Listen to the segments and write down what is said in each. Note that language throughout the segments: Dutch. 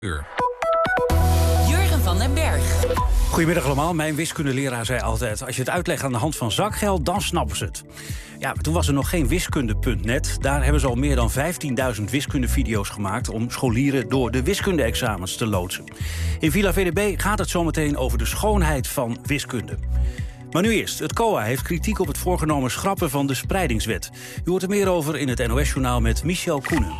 Jurgen van den Berg. Goedemiddag allemaal. Mijn wiskundeleraar zei altijd: als je het uitlegt aan de hand van zakgeld, dan snappen ze het. Ja, maar toen was er nog geen wiskunde.net. Daar hebben ze al meer dan 15.000 wiskundevideo's gemaakt om scholieren door de wiskunde-examens te loodsen. In Villa VDB gaat het zometeen over de schoonheid van wiskunde. Maar nu eerst. Het COA heeft kritiek op het voorgenomen schrappen van de spreidingswet. U hoort er meer over in het NOS-journaal met Michel Koenen.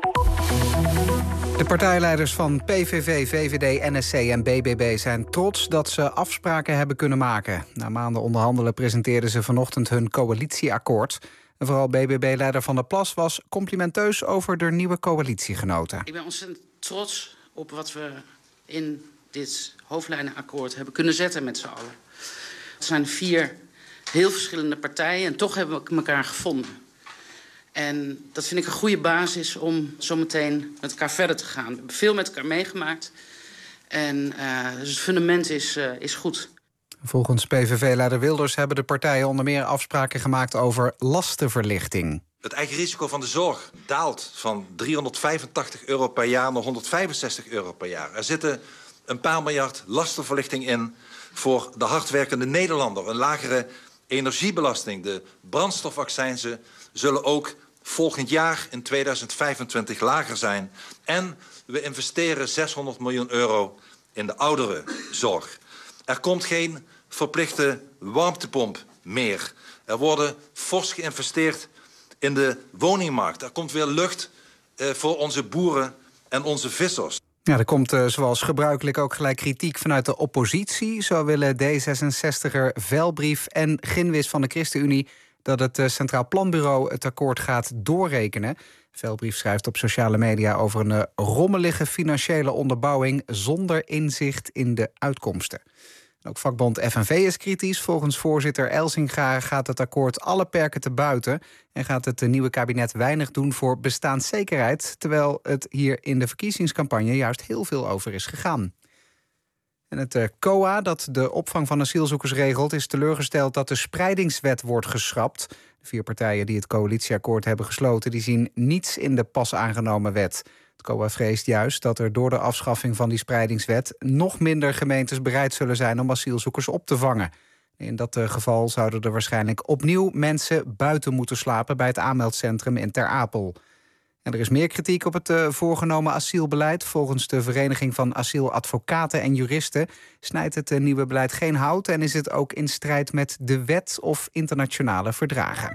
De partijleiders van PVV, VVD, NSC en BBB zijn trots dat ze afspraken hebben kunnen maken. Na maanden onderhandelen presenteerden ze vanochtend hun coalitieakkoord. En vooral BBB-leider Van der Plas was complimenteus over de nieuwe coalitiegenoten. Ik ben ontzettend trots op wat we in dit hoofdlijnenakkoord hebben kunnen zetten met z'n allen. Het zijn 4 heel verschillende partijen en toch hebben we elkaar gevonden. En dat vind ik een goede basis om zometeen met elkaar verder te gaan. We hebben veel met elkaar meegemaakt. En dus het fundament is goed. Volgens PVV-leider Wilders hebben de partijen onder meer afspraken gemaakt over lastenverlichting. Het eigen risico van de zorg daalt van €385 per jaar naar €165 per jaar. Er zitten een paar miljard lastenverlichting in voor de hardwerkende Nederlander. Een lagere energiebelasting. De brandstofaccijnzen zullen ook volgend jaar in 2025 lager zijn. En we investeren €600 miljoen in de ouderenzorg. Er komt geen verplichte warmtepomp meer. Er worden fors geïnvesteerd in de woningmarkt. Er komt weer lucht voor onze boeren en onze vissers. Ja, er komt zoals gebruikelijk ook gelijk kritiek vanuit de oppositie. Zo willen D66er Velbrief en Ginwis van de ChristenUnie dat het Centraal Planbureau het akkoord gaat doorrekenen. Velbrief schrijft op sociale media over een rommelige financiële onderbouwing zonder inzicht in de uitkomsten. Ook vakbond FNV is kritisch. Volgens voorzitter Elsinga gaat het akkoord alle perken te buiten en gaat het nieuwe kabinet weinig doen voor bestaanszekerheid, terwijl het hier in de verkiezingscampagne juist heel veel over is gegaan. En het COA, dat de opvang van asielzoekers regelt, is teleurgesteld dat de spreidingswet wordt geschrapt. De 4 partijen die het coalitieakkoord hebben gesloten, die zien niets in de pas aangenomen wet. Het COA vreest juist dat er door de afschaffing van die spreidingswet nog minder gemeentes bereid zullen zijn om asielzoekers op te vangen. In dat geval zouden er waarschijnlijk opnieuw mensen buiten moeten slapen bij het aanmeldcentrum in Ter Apel. En er is meer kritiek op het voorgenomen asielbeleid. Volgens de Vereniging van Asieladvocaten en Juristen snijdt het nieuwe beleid geen hout en is het ook in strijd met de wet of internationale verdragen.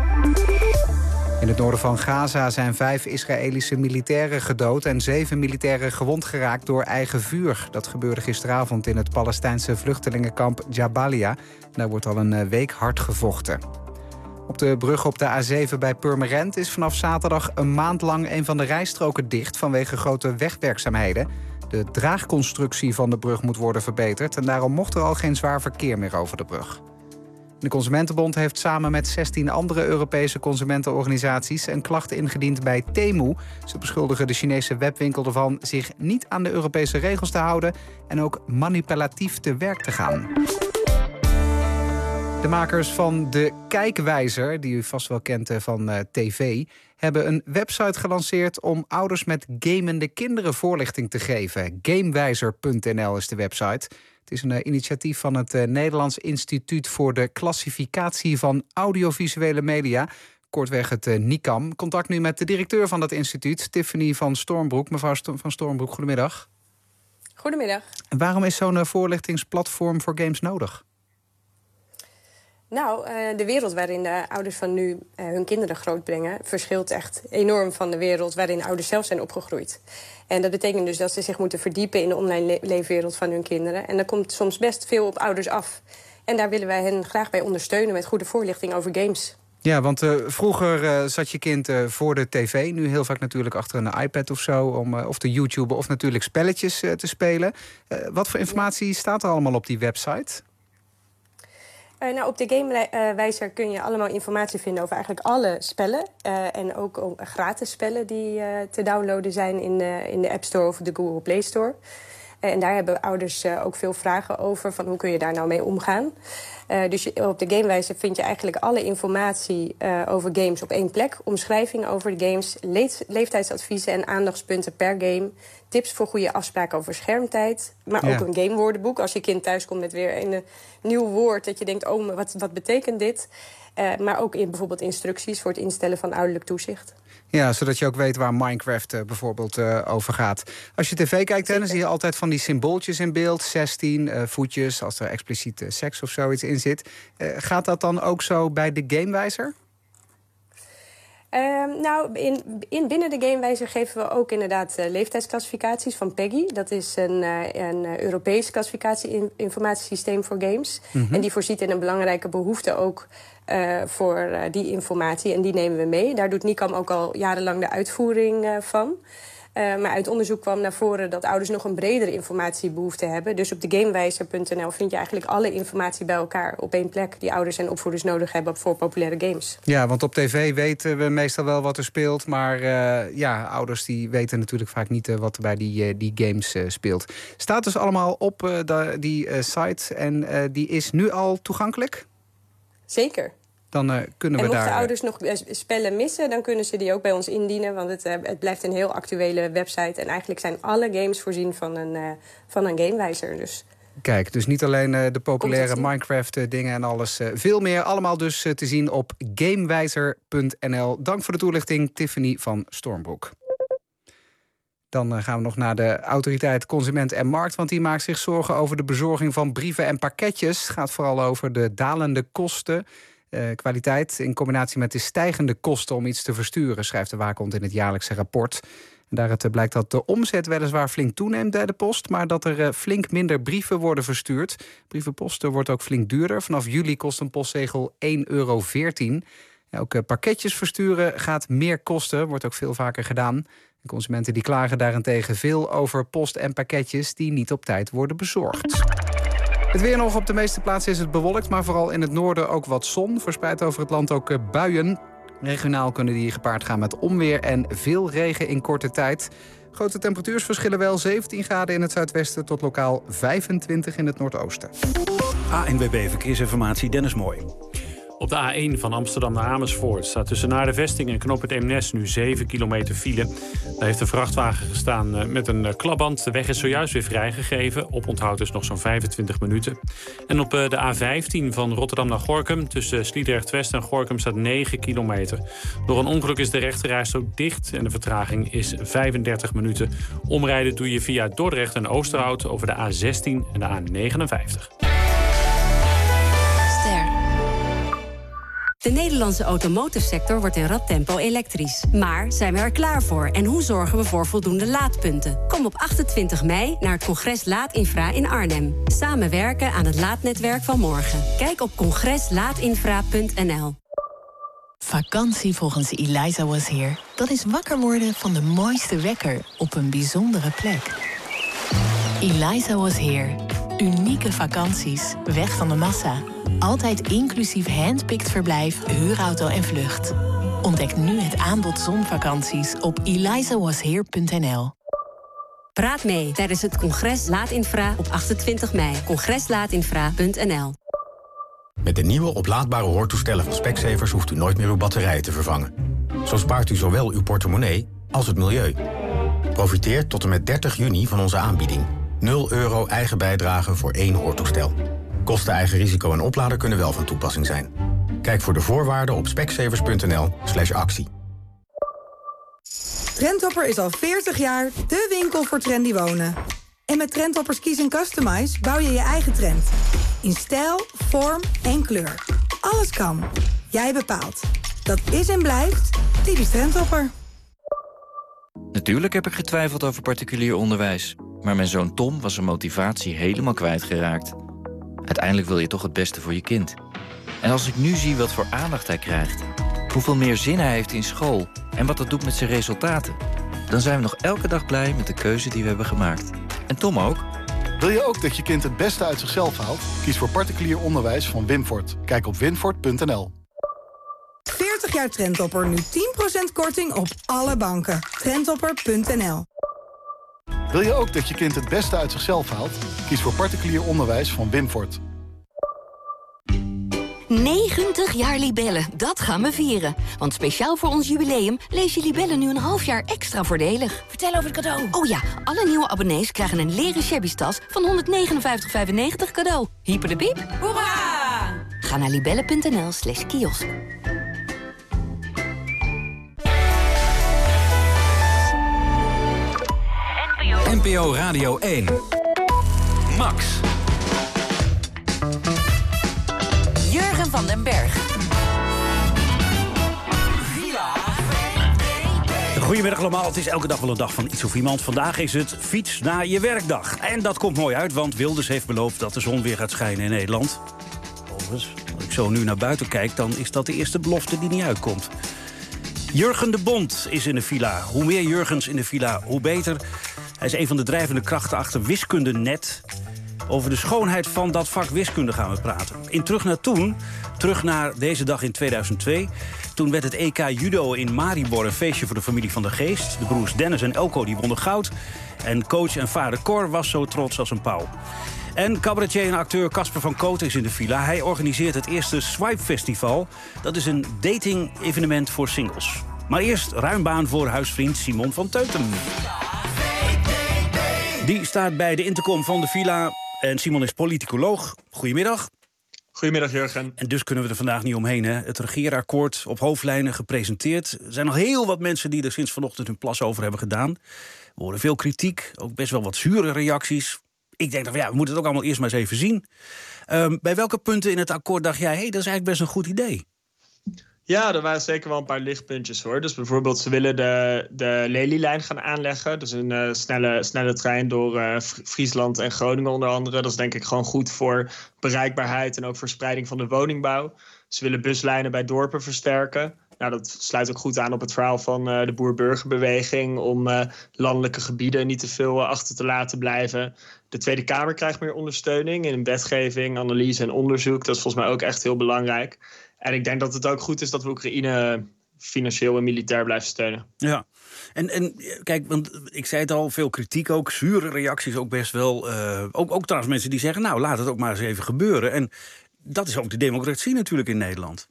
In het noorden van Gaza zijn 5 Israëlische militairen gedood en 7 militairen gewond geraakt door eigen vuur. Dat gebeurde gisteravond in het Palestijnse vluchtelingenkamp Jabalia. Daar wordt al een week hard gevochten. Op de brug op de A7 bij Purmerend is vanaf zaterdag een maand lang een van de rijstroken dicht vanwege grote wegwerkzaamheden. De draagconstructie van de brug moet worden verbeterd en daarom mocht er al geen zwaar verkeer meer over de brug. De Consumentenbond heeft samen met 16 andere Europese consumentenorganisaties een klacht ingediend bij Temu. Ze beschuldigen de Chinese webwinkel ervan zich niet aan de Europese regels te houden en ook manipulatief te werk te gaan. De makers van de Kijkwijzer, die u vast wel kent van tv, hebben een website gelanceerd om ouders met gamende kinderen voorlichting te geven. Gamewijzer.nl is de website. Het is een initiatief van het Nederlands Instituut voor de Klassificatie van Audiovisuele Media, kortweg het NICAM. Contact nu met de directeur van dat instituut, Tiffany van Stormbroek. Mevrouw van Stormbroek, goedemiddag. Goedemiddag. En waarom is zo'n voorlichtingsplatform voor games nodig? Nou, de wereld waarin de ouders van nu hun kinderen grootbrengen verschilt echt enorm van de wereld waarin ouders zelf zijn opgegroeid. En dat betekent dus dat ze zich moeten verdiepen in de online leefwereld van hun kinderen. En daar komt soms best veel op ouders af. En daar willen wij hen graag bij ondersteunen met goede voorlichting over games. Ja, want vroeger zat je kind voor de tv. Nu heel vaak natuurlijk achter een iPad of zo, om of te YouTuben of natuurlijk spelletjes te spelen. Wat voor informatie staat er allemaal op die website? Nou, op de Gamewijzer kun je allemaal informatie vinden over eigenlijk alle spellen. En ook gratis spellen die te downloaden zijn in de App Store of de Google Play Store. En daar hebben ouders ook veel vragen over, van hoe kun je daar nou mee omgaan. Dus op de Gamewijzer vind je eigenlijk alle informatie over games op één plek. Omschrijvingen over de games, leeftijdsadviezen en aandachtspunten per game. Tips voor goede afspraken over schermtijd. Maar ook een gamewoordenboek. Als je kind thuis komt met weer een nieuw woord, dat je denkt, oh, wat betekent dit? Maar ook bijvoorbeeld instructies voor het instellen van ouderlijk toezicht. Ja, zodat je ook weet waar Minecraft bijvoorbeeld over gaat. Als je tv kijkt, dan zie je altijd van die symbooltjes in beeld. 16 voetjes, als er expliciet seks of zoiets in zit. Gaat dat dan ook zo bij de Gamewijzer? Binnen de Gamewijzer geven we ook inderdaad leeftijdsclassificaties van PEGI. Dat is een Europees klassificatie-informatiesysteem voor games. Mm-hmm. En die voorziet in een belangrijke behoefte ook voor die informatie. En die nemen we mee. Daar doet NICAM ook al jarenlang de uitvoering van. Maar uit onderzoek kwam naar voren dat ouders nog een bredere informatiebehoefte hebben. Dus op de gamewijzer.nl vind je eigenlijk alle informatie bij elkaar op één plek die ouders en opvoeders nodig hebben voor populaire games. Ja, want op tv weten we meestal wel wat er speelt. Maar ouders die weten natuurlijk vaak niet wat er bij die games speelt. Staat dus allemaal op die site en die is nu al toegankelijk? Zeker. Dan kunnen we daar... En mochten ouders nog spellen missen, dan kunnen ze die ook bij ons indienen. Want het blijft een heel actuele website. En eigenlijk zijn alle games voorzien van een Gamewijzer. Dus. Kijk, dus niet alleen de populaire Minecraft-dingen en alles. Veel meer, allemaal dus te zien op gamewijzer.nl. Dank voor de toelichting, Tiffany van Stormbroek. Dan gaan we nog naar de autoriteit Consument en Markt. Want die maakt zich zorgen over de bezorging van brieven en pakketjes. Het gaat vooral over de dalende kosten. Kwaliteit in combinatie met de stijgende kosten om iets te versturen, schrijft de Waakhond in het jaarlijkse rapport. En daaruit blijkt dat de omzet weliswaar flink toeneemt bij de post, maar dat er flink minder brieven worden verstuurd. Brievenposten wordt ook flink duurder. Vanaf juli kost een postzegel €1,14. Ook pakketjes versturen gaat meer kosten, wordt ook veel vaker gedaan. En consumenten die klagen daarentegen veel over post en pakketjes die niet op tijd worden bezorgd. Het weer nog. Op de meeste plaatsen is het bewolkt, maar vooral in het noorden ook wat zon. Verspreid over het land ook buien. Regionaal kunnen die gepaard gaan met onweer en veel regen in korte tijd. Grote temperatuursverschillen wel. 17 graden in het zuidwesten tot lokaal 25 in het noordoosten. ANWB Verkeersinformatie, Dennis Mooi. Op de A1 van Amsterdam naar Amersfoort staat tussen Naar de Vesting en Knoop het Eemnes nu 7 kilometer file. Daar heeft een vrachtwagen gestaan met een klapband. De weg is zojuist weer vrijgegeven. Oponthoud is nog zo'n 25 minuten. En op de A15 van Rotterdam naar Gorinchem tussen Sliedrecht-West en Gorinchem staat 9 kilometer. Door een ongeluk is de rechterrijstrook dicht en de vertraging is 35 minuten. Omrijden doe je via Dordrecht en Oosterhout over de A16 en de A59. De Nederlandse automotive-sector wordt in rap tempo elektrisch. Maar zijn we er klaar voor? En hoe zorgen we voor voldoende laadpunten? Kom op 28 mei naar het congres Laadinfra in Arnhem. Samenwerken aan het laadnetwerk van morgen. Kijk op congreslaadinfra.nl. Vakantie volgens Eliza Was Here. Dat is wakker worden van de mooiste wekker op een bijzondere plek. Eliza Was Here. Unieke vakanties, weg van de massa. Altijd inclusief handpicked verblijf, huurauto en vlucht. Ontdek nu het aanbod zonvakanties op elizawasheer.nl. Praat mee tijdens het congres Laadinfra op 28 mei. Congreslaadinfra.nl. Met de nieuwe oplaadbare hoortoestellen van Specsavers hoeft u nooit meer uw batterijen te vervangen. Zo spaart u zowel uw portemonnee als het milieu. Profiteer tot en met 30 juni van onze aanbieding. €0 eigen bijdrage voor 1 hoortoestel. Kosten, eigen risico en oplader kunnen wel van toepassing zijn. Kijk voor de voorwaarden op specsavers.nl/actie. Trendhopper is al 40 jaar de winkel voor trendy wonen. En met Trendhoppers Kies & Customize bouw je je eigen trend. In stijl, vorm en kleur. Alles kan. Jij bepaalt. Dat is en blijft typisch Trendhopper. Natuurlijk heb ik getwijfeld over particulier onderwijs. Maar mijn zoon Tom was zijn motivatie helemaal kwijtgeraakt. Uiteindelijk wil je toch het beste voor je kind. En als ik nu zie wat voor aandacht hij krijgt, hoeveel meer zin hij heeft in school en wat dat doet met zijn resultaten, dan zijn we nog elke dag blij met de keuze die we hebben gemaakt. En Tom ook. Wil je ook dat je kind het beste uit zichzelf haalt? Kies voor particulier onderwijs van Winfort. Kijk op winfort.nl. 40 jaar Trendhopper, nu 10% korting op alle banken. Trendhopper.nl. Wil je ook dat je kind het beste uit zichzelf haalt? Kies voor particulier onderwijs van Wimfort. 90 jaar Libellen, dat gaan we vieren. Want speciaal voor ons jubileum lees je Libellen nu een half jaar extra voordelig. Vertel over het cadeau. Oh ja, alle nieuwe abonnees krijgen een leren shabby tas van 159,95 cadeau. Hyper de piep. Hoera! Ga naar libellen.nl/kiosk. NPO Radio 1. Max. Jurgen van den Berg. Goedemiddag allemaal, het is elke dag wel een dag van iets of iemand. Vandaag is het fiets na je werkdag. En dat komt mooi uit, want Wilders heeft beloofd dat de zon weer gaat schijnen in Nederland. Overigens, als ik zo nu naar buiten kijk, dan is dat de eerste belofte die niet uitkomt. Jurgen de Bond is in de villa. Hoe meer Jurgens in de villa, hoe beter. Hij is een van de drijvende krachten achter Wiskunde.net. Over de schoonheid van dat vak wiskunde gaan we praten. In Terug naar Toen, terug naar deze dag in 2002... toen werd het EK Judo in Maribor een feestje voor de familie van de Geest. De broers Dennis en Elko die wonnen goud. En coach en vader Cor was zo trots als een pauw. En cabaretier en acteur Casper van Kooten is in de villa. Hij organiseert het eerste Swipe Festival. Dat is een dating-evenement voor singles. Maar eerst ruim baan voor huisvriend Simon van Teutem. Die staat bij de intercom van de villa. En Simon is politicoloog. Goedemiddag. Goedemiddag, Jurgen. En dus kunnen we er vandaag niet omheen, hè? Het regeerakkoord op hoofdlijnen gepresenteerd. Er zijn nog heel wat mensen die er sinds vanochtend hun plas over hebben gedaan. We horen veel kritiek, ook best wel wat zure reacties. Ik denk dat we moeten het ook allemaal eerst maar eens even zien. Bij welke punten in het akkoord dacht jij, dat is eigenlijk best een goed idee? Ja, er waren zeker wel een paar lichtpuntjes, hoor. Dus bijvoorbeeld, ze willen de Lelylijn gaan aanleggen. Dus een snelle trein door Friesland en Groningen onder andere. Dat is denk ik gewoon goed voor bereikbaarheid en ook voor spreiding van de woningbouw. Ze willen buslijnen bij dorpen versterken. Nou, dat sluit ook goed aan op het verhaal van de boer-burgerbeweging... om landelijke gebieden niet te veel achter te laten blijven. De Tweede Kamer krijgt meer ondersteuning in wetgeving, analyse en onderzoek. Dat is volgens mij ook echt heel belangrijk. En ik denk dat het ook goed is dat we Oekraïne financieel en militair blijven steunen. Ja, en kijk, want ik zei het al, veel kritiek ook, zure reacties ook best wel. Ook trouwens mensen die zeggen, nou, laat het ook maar eens even gebeuren. En dat is ook de democratie natuurlijk in Nederland.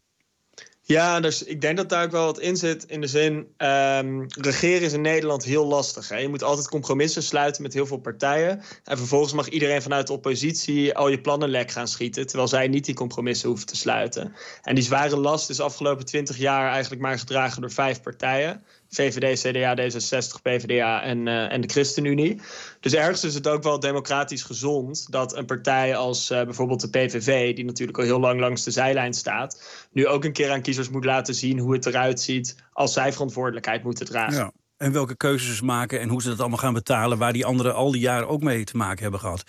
Ja, dus ik denk dat daar ook wel wat in zit. In de zin, regeren is in Nederland heel lastig. Hè? Je moet altijd compromissen sluiten met heel veel partijen. En vervolgens mag iedereen vanuit de oppositie al je plannen lek gaan schieten. Terwijl zij niet die compromissen hoeven te sluiten. En die zware last is de afgelopen 20 jaar eigenlijk maar gedragen door 5 partijen. VVD, CDA, D66, PvdA en de ChristenUnie. Dus ergens is het ook wel democratisch gezond dat een partij als bijvoorbeeld de PVV... die natuurlijk al heel lang langs de zijlijn staat... nu ook een keer aan kiezers moet laten zien hoe het eruit ziet... als zij verantwoordelijkheid moeten dragen. Ja. En welke keuzes ze maken en hoe ze dat allemaal gaan betalen... waar die anderen al die jaren ook mee te maken hebben gehad.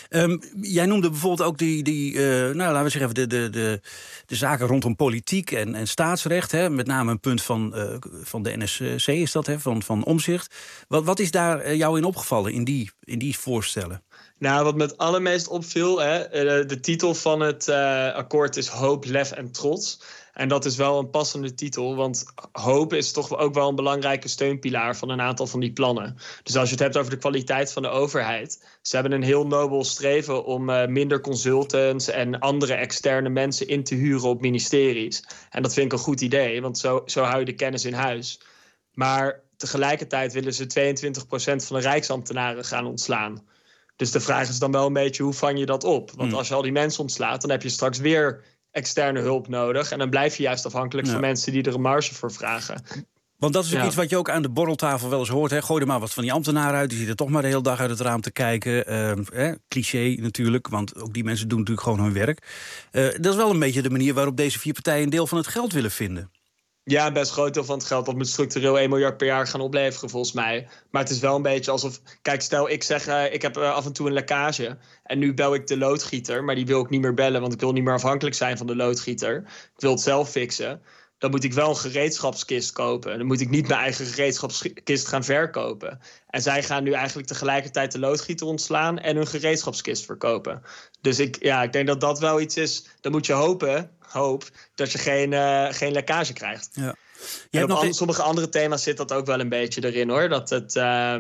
Jij noemde bijvoorbeeld ook laten we zeggen even de zaken rondom politiek en staatsrecht. Hè? Met name een punt van de NSC is dat, hè? Van Omtzigt. Wat is daar jou in opgevallen in die voorstellen? Nou, wat me het allermeest opviel, de titel van het akkoord is Hoop, Lef en Trots. En dat is wel een passende titel, want hoop is toch ook wel een belangrijke steunpilaar van een aantal van die plannen. Dus als je het hebt over de kwaliteit van de overheid, ze hebben een heel nobel streven om minder consultants en andere externe mensen in te huren op ministeries. En dat vind ik een goed idee, want zo hou je de kennis in huis. Maar tegelijkertijd willen ze 22% van de rijksambtenaren gaan ontslaan. Dus de vraag is dan wel een beetje, hoe vang je dat op? Want als je al die mensen ontslaat, dan heb je straks weer externe hulp nodig. En dan blijf je juist afhankelijk van mensen die er een marge voor vragen. Want dat is ook iets wat je ook aan de borreltafel wel eens hoort. Hè? Gooi er maar wat van die ambtenaren uit. Die zitten toch maar de hele dag uit het raam te kijken. Cliché natuurlijk, want ook die mensen doen natuurlijk gewoon hun werk. Dat is wel een beetje de manier waarop deze 4 partijen een deel van het geld willen vinden. Ja, best groot deel van het geld. Dat moet structureel 1 miljard per jaar gaan opleveren, volgens mij. Maar het is wel een beetje alsof... Kijk, stel ik zeg, ik heb af en toe een lekkage. En nu bel ik de loodgieter, maar die wil ik niet meer bellen... want ik wil niet meer afhankelijk zijn van de loodgieter. Ik wil het zelf fixen. Dan moet ik wel een gereedschapskist kopen. Dan moet ik niet mijn eigen gereedschapskist gaan verkopen. En zij gaan nu eigenlijk tegelijkertijd de loodgieter ontslaan... en hun gereedschapskist verkopen. Dus ik denk dat dat wel iets is... Dan moet je hoop dat je geen lekkage krijgt. Ja. Op sommige andere thema's zit dat ook wel een beetje erin, hoor. Dat het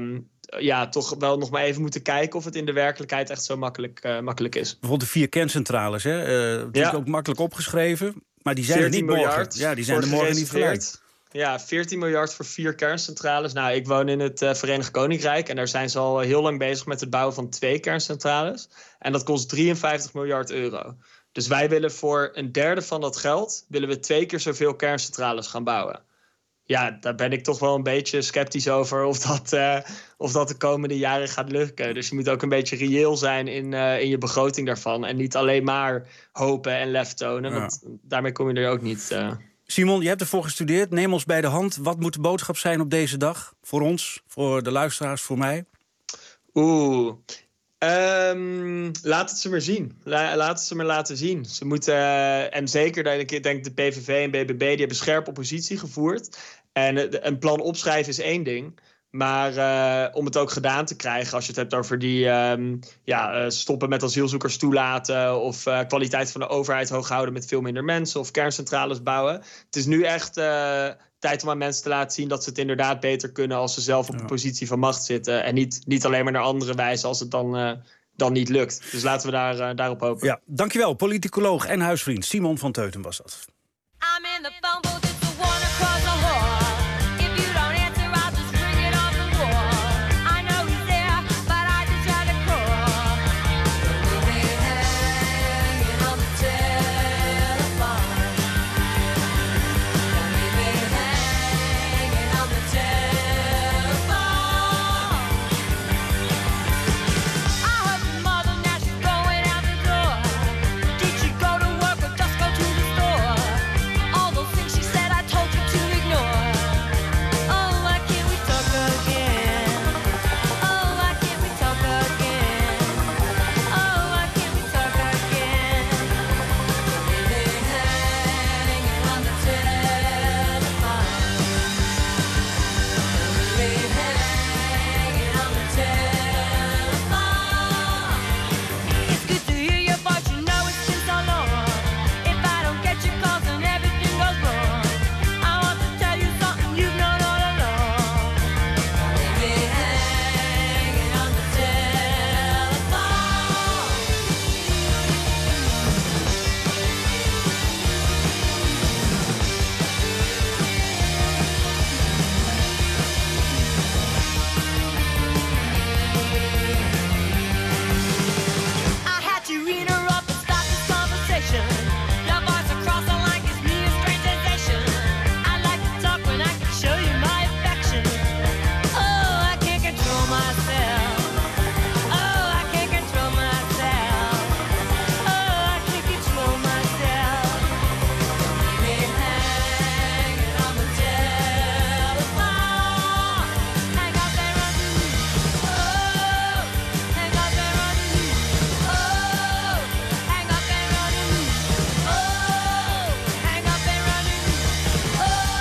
toch wel nog maar even moeten kijken of het in de werkelijkheid echt zo makkelijk is. Bijvoorbeeld de 4 kerncentrales, hè? Het is ook makkelijk opgeschreven, maar die zijn er niet morgen. Ja, die zijn er morgen niet gelijk. Ja, 14 miljard voor 4 kerncentrales. Nou, ik woon in het Verenigd Koninkrijk en daar zijn ze al heel lang bezig met het bouwen van 2 kerncentrales. En dat kost 53 miljard euro. Dus wij willen voor een derde van dat geld willen we 2 keer zoveel kerncentrales gaan bouwen. Ja, daar ben ik toch wel een beetje sceptisch over of dat de komende jaren gaat lukken. Dus je moet ook een beetje reëel zijn in je begroting daarvan. En niet alleen maar hopen en lef tonen, want daarmee kom je er ook niet. Simon, je hebt ervoor gestudeerd. Neem ons bij de hand. Wat moet de boodschap zijn op deze dag? Voor ons, voor de luisteraars, voor mij? Laat het ze maar zien. Laat het ze maar laten zien. Ze moeten, en zeker, ik denk de PVV en BBB, die hebben scherp oppositie gevoerd. En een plan opschrijven is 1 ding. Maar om het ook gedaan te krijgen, als je het hebt over die stoppen met asielzoekers toelaten, of kwaliteit van de overheid hoog houden met veel minder mensen, of kerncentrales bouwen. Het is nu echt tijd om aan mensen te laten zien dat ze het inderdaad beter kunnen als ze zelf op een positie van macht zitten. En niet alleen maar naar andere wijzen als het dan niet lukt. Dus laten we daarop hopen. Ja, dankjewel. Politicoloog en huisvriend Simon van Teuten was dat. I'm in the phone booth, it's the one across the hall. If you don't answer, I'll just bring it off the wall. I know he's there, but I just had to call. We've been hanging on the telephone. We've been hanging on the telephone. I heard from mother, now she's going out the door. Did she go to work or just go to the store? All those things she said I told you to ignore. Oh, why can't we talk again? Oh, why can't we talk again? Oh, why can't we talk again? We've been hanging on the telephone. We've been hanging on the telephone. It's good to hear your voice, you know it's been so long. If I don't get your calls, then everything goes wrong. I want to tell you something you've known all along. We've been hanging on the telephone. I had to interrupt and stop this conversation. Your voice across the line gives me a strange sensation. I like to talk when I can show you my affection. Oh, I can't control myself. Oh, I can't control myself. Oh, I can't control myself. We've been hanging on the telephone. Hang up and run. Oh, hang up and run. Oh, hang up and running. Oh, hang up and running. Oh,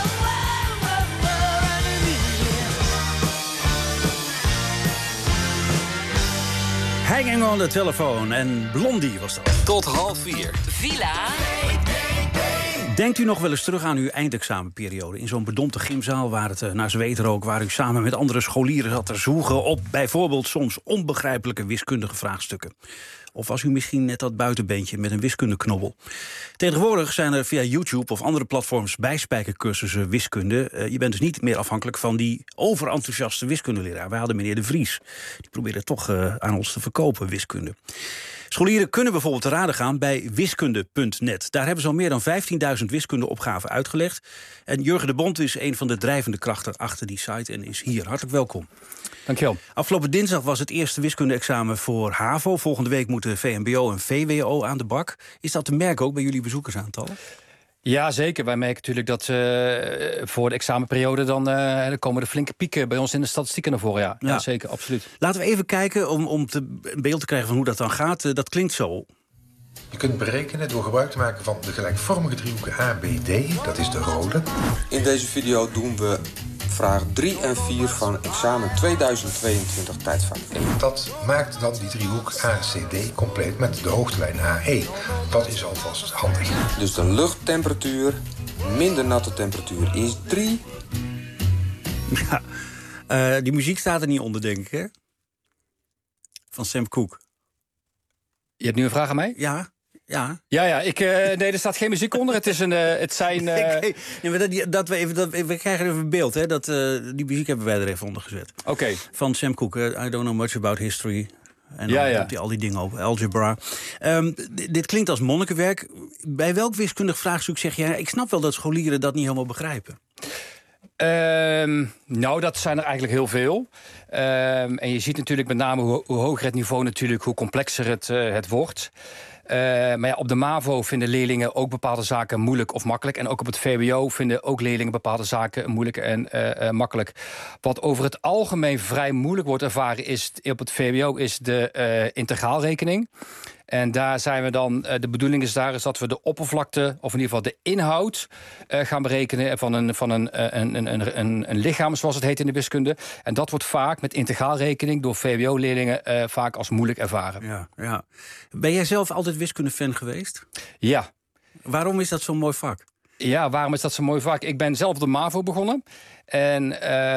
running. Hanging on the telephone. En Blondie was dat. Tot 3:30. Villa. Denkt u nog wel eens terug aan uw eindexamenperiode? In zo'n bedompte gymzaal waar het naar zweet rook, waar u samen met andere scholieren zat te zoegen op bijvoorbeeld soms onbegrijpelijke wiskundige vraagstukken. Of was u misschien net dat buitenbeentje met een wiskundeknobbel? Tegenwoordig zijn er via YouTube of andere platforms bijspijkercursussen wiskunde. Je bent dus niet meer afhankelijk van die overenthousiaste wiskundeleraar. Wij hadden meneer De Vries. Die probeerde toch aan ons te verkopen, wiskunde. Scholieren kunnen bijvoorbeeld te raden gaan bij wiskunde.net. Daar hebben ze al meer dan 15.000 wiskundeopgaven uitgelegd. En Jurgen de Bond is een van de drijvende krachten achter die site en is hier. Hartelijk welkom. Dankjewel. Afgelopen dinsdag was het eerste wiskunde-examen voor HAVO. Volgende week moeten VMBO en VWO aan de bak. Is dat te merken ook bij jullie bezoekersaantallen? Ja, zeker. Wij merken natuurlijk dat voor de examenperiode dan komen er flinke pieken bij ons in de statistieken naar voren. Ja, zeker, absoluut. Laten we even kijken om een beeld te krijgen van hoe dat dan gaat. Dat klinkt zo. Je kunt berekenen door gebruik te maken van de gelijkvormige driehoeken ABD. Dat is de rode. In deze video doen we vraag 3 en 4 van examen 2022 tijdvak 1. Dat maakt dan die driehoek ACD compleet met de hoogtelijn AE. Dat is alvast handig. Dus de luchttemperatuur min de natte temperatuur is 3. Ja, Die muziek staat er niet onder, denk ik, hè? Van Sam Cooke. Je hebt nu een vraag aan mij? Ja. Ja, nee, er staat geen muziek onder. Het zijn... Nee, maar we krijgen even een beeld, hè? Die muziek hebben wij er even onder gezet. Oké. Van Sam Cooke, I don't know much about history. En dan hebt hij al die dingen over algebra. Dit klinkt als monnikenwerk. Bij welk wiskundig vraagstuk zeg je... ik snap wel dat scholieren dat niet helemaal begrijpen? Nou, dat zijn er eigenlijk heel veel. En je ziet natuurlijk met name hoe hoger het niveau natuurlijk... hoe complexer het wordt. Maar ja, op de MAVO vinden leerlingen ook bepaalde zaken moeilijk of makkelijk. En ook op het VWO vinden ook leerlingen bepaalde zaken moeilijk en makkelijk. Wat over het algemeen vrij moeilijk wordt ervaren is op het VWO is de integraalrekening. En daar zijn we dan, de bedoeling is dat we de oppervlakte, of in ieder geval de inhoud, gaan berekenen van een lichaam, zoals het heet in de wiskunde. En dat wordt vaak met integraalrekening door VWO-leerlingen vaak als moeilijk ervaren. Ja. Ben jij zelf altijd wiskundefan geweest? Ja. Waarom is dat zo'n mooi vak? Ja, waarom is dat zo'n mooi vak? Ik ben zelf op de MAVO begonnen. En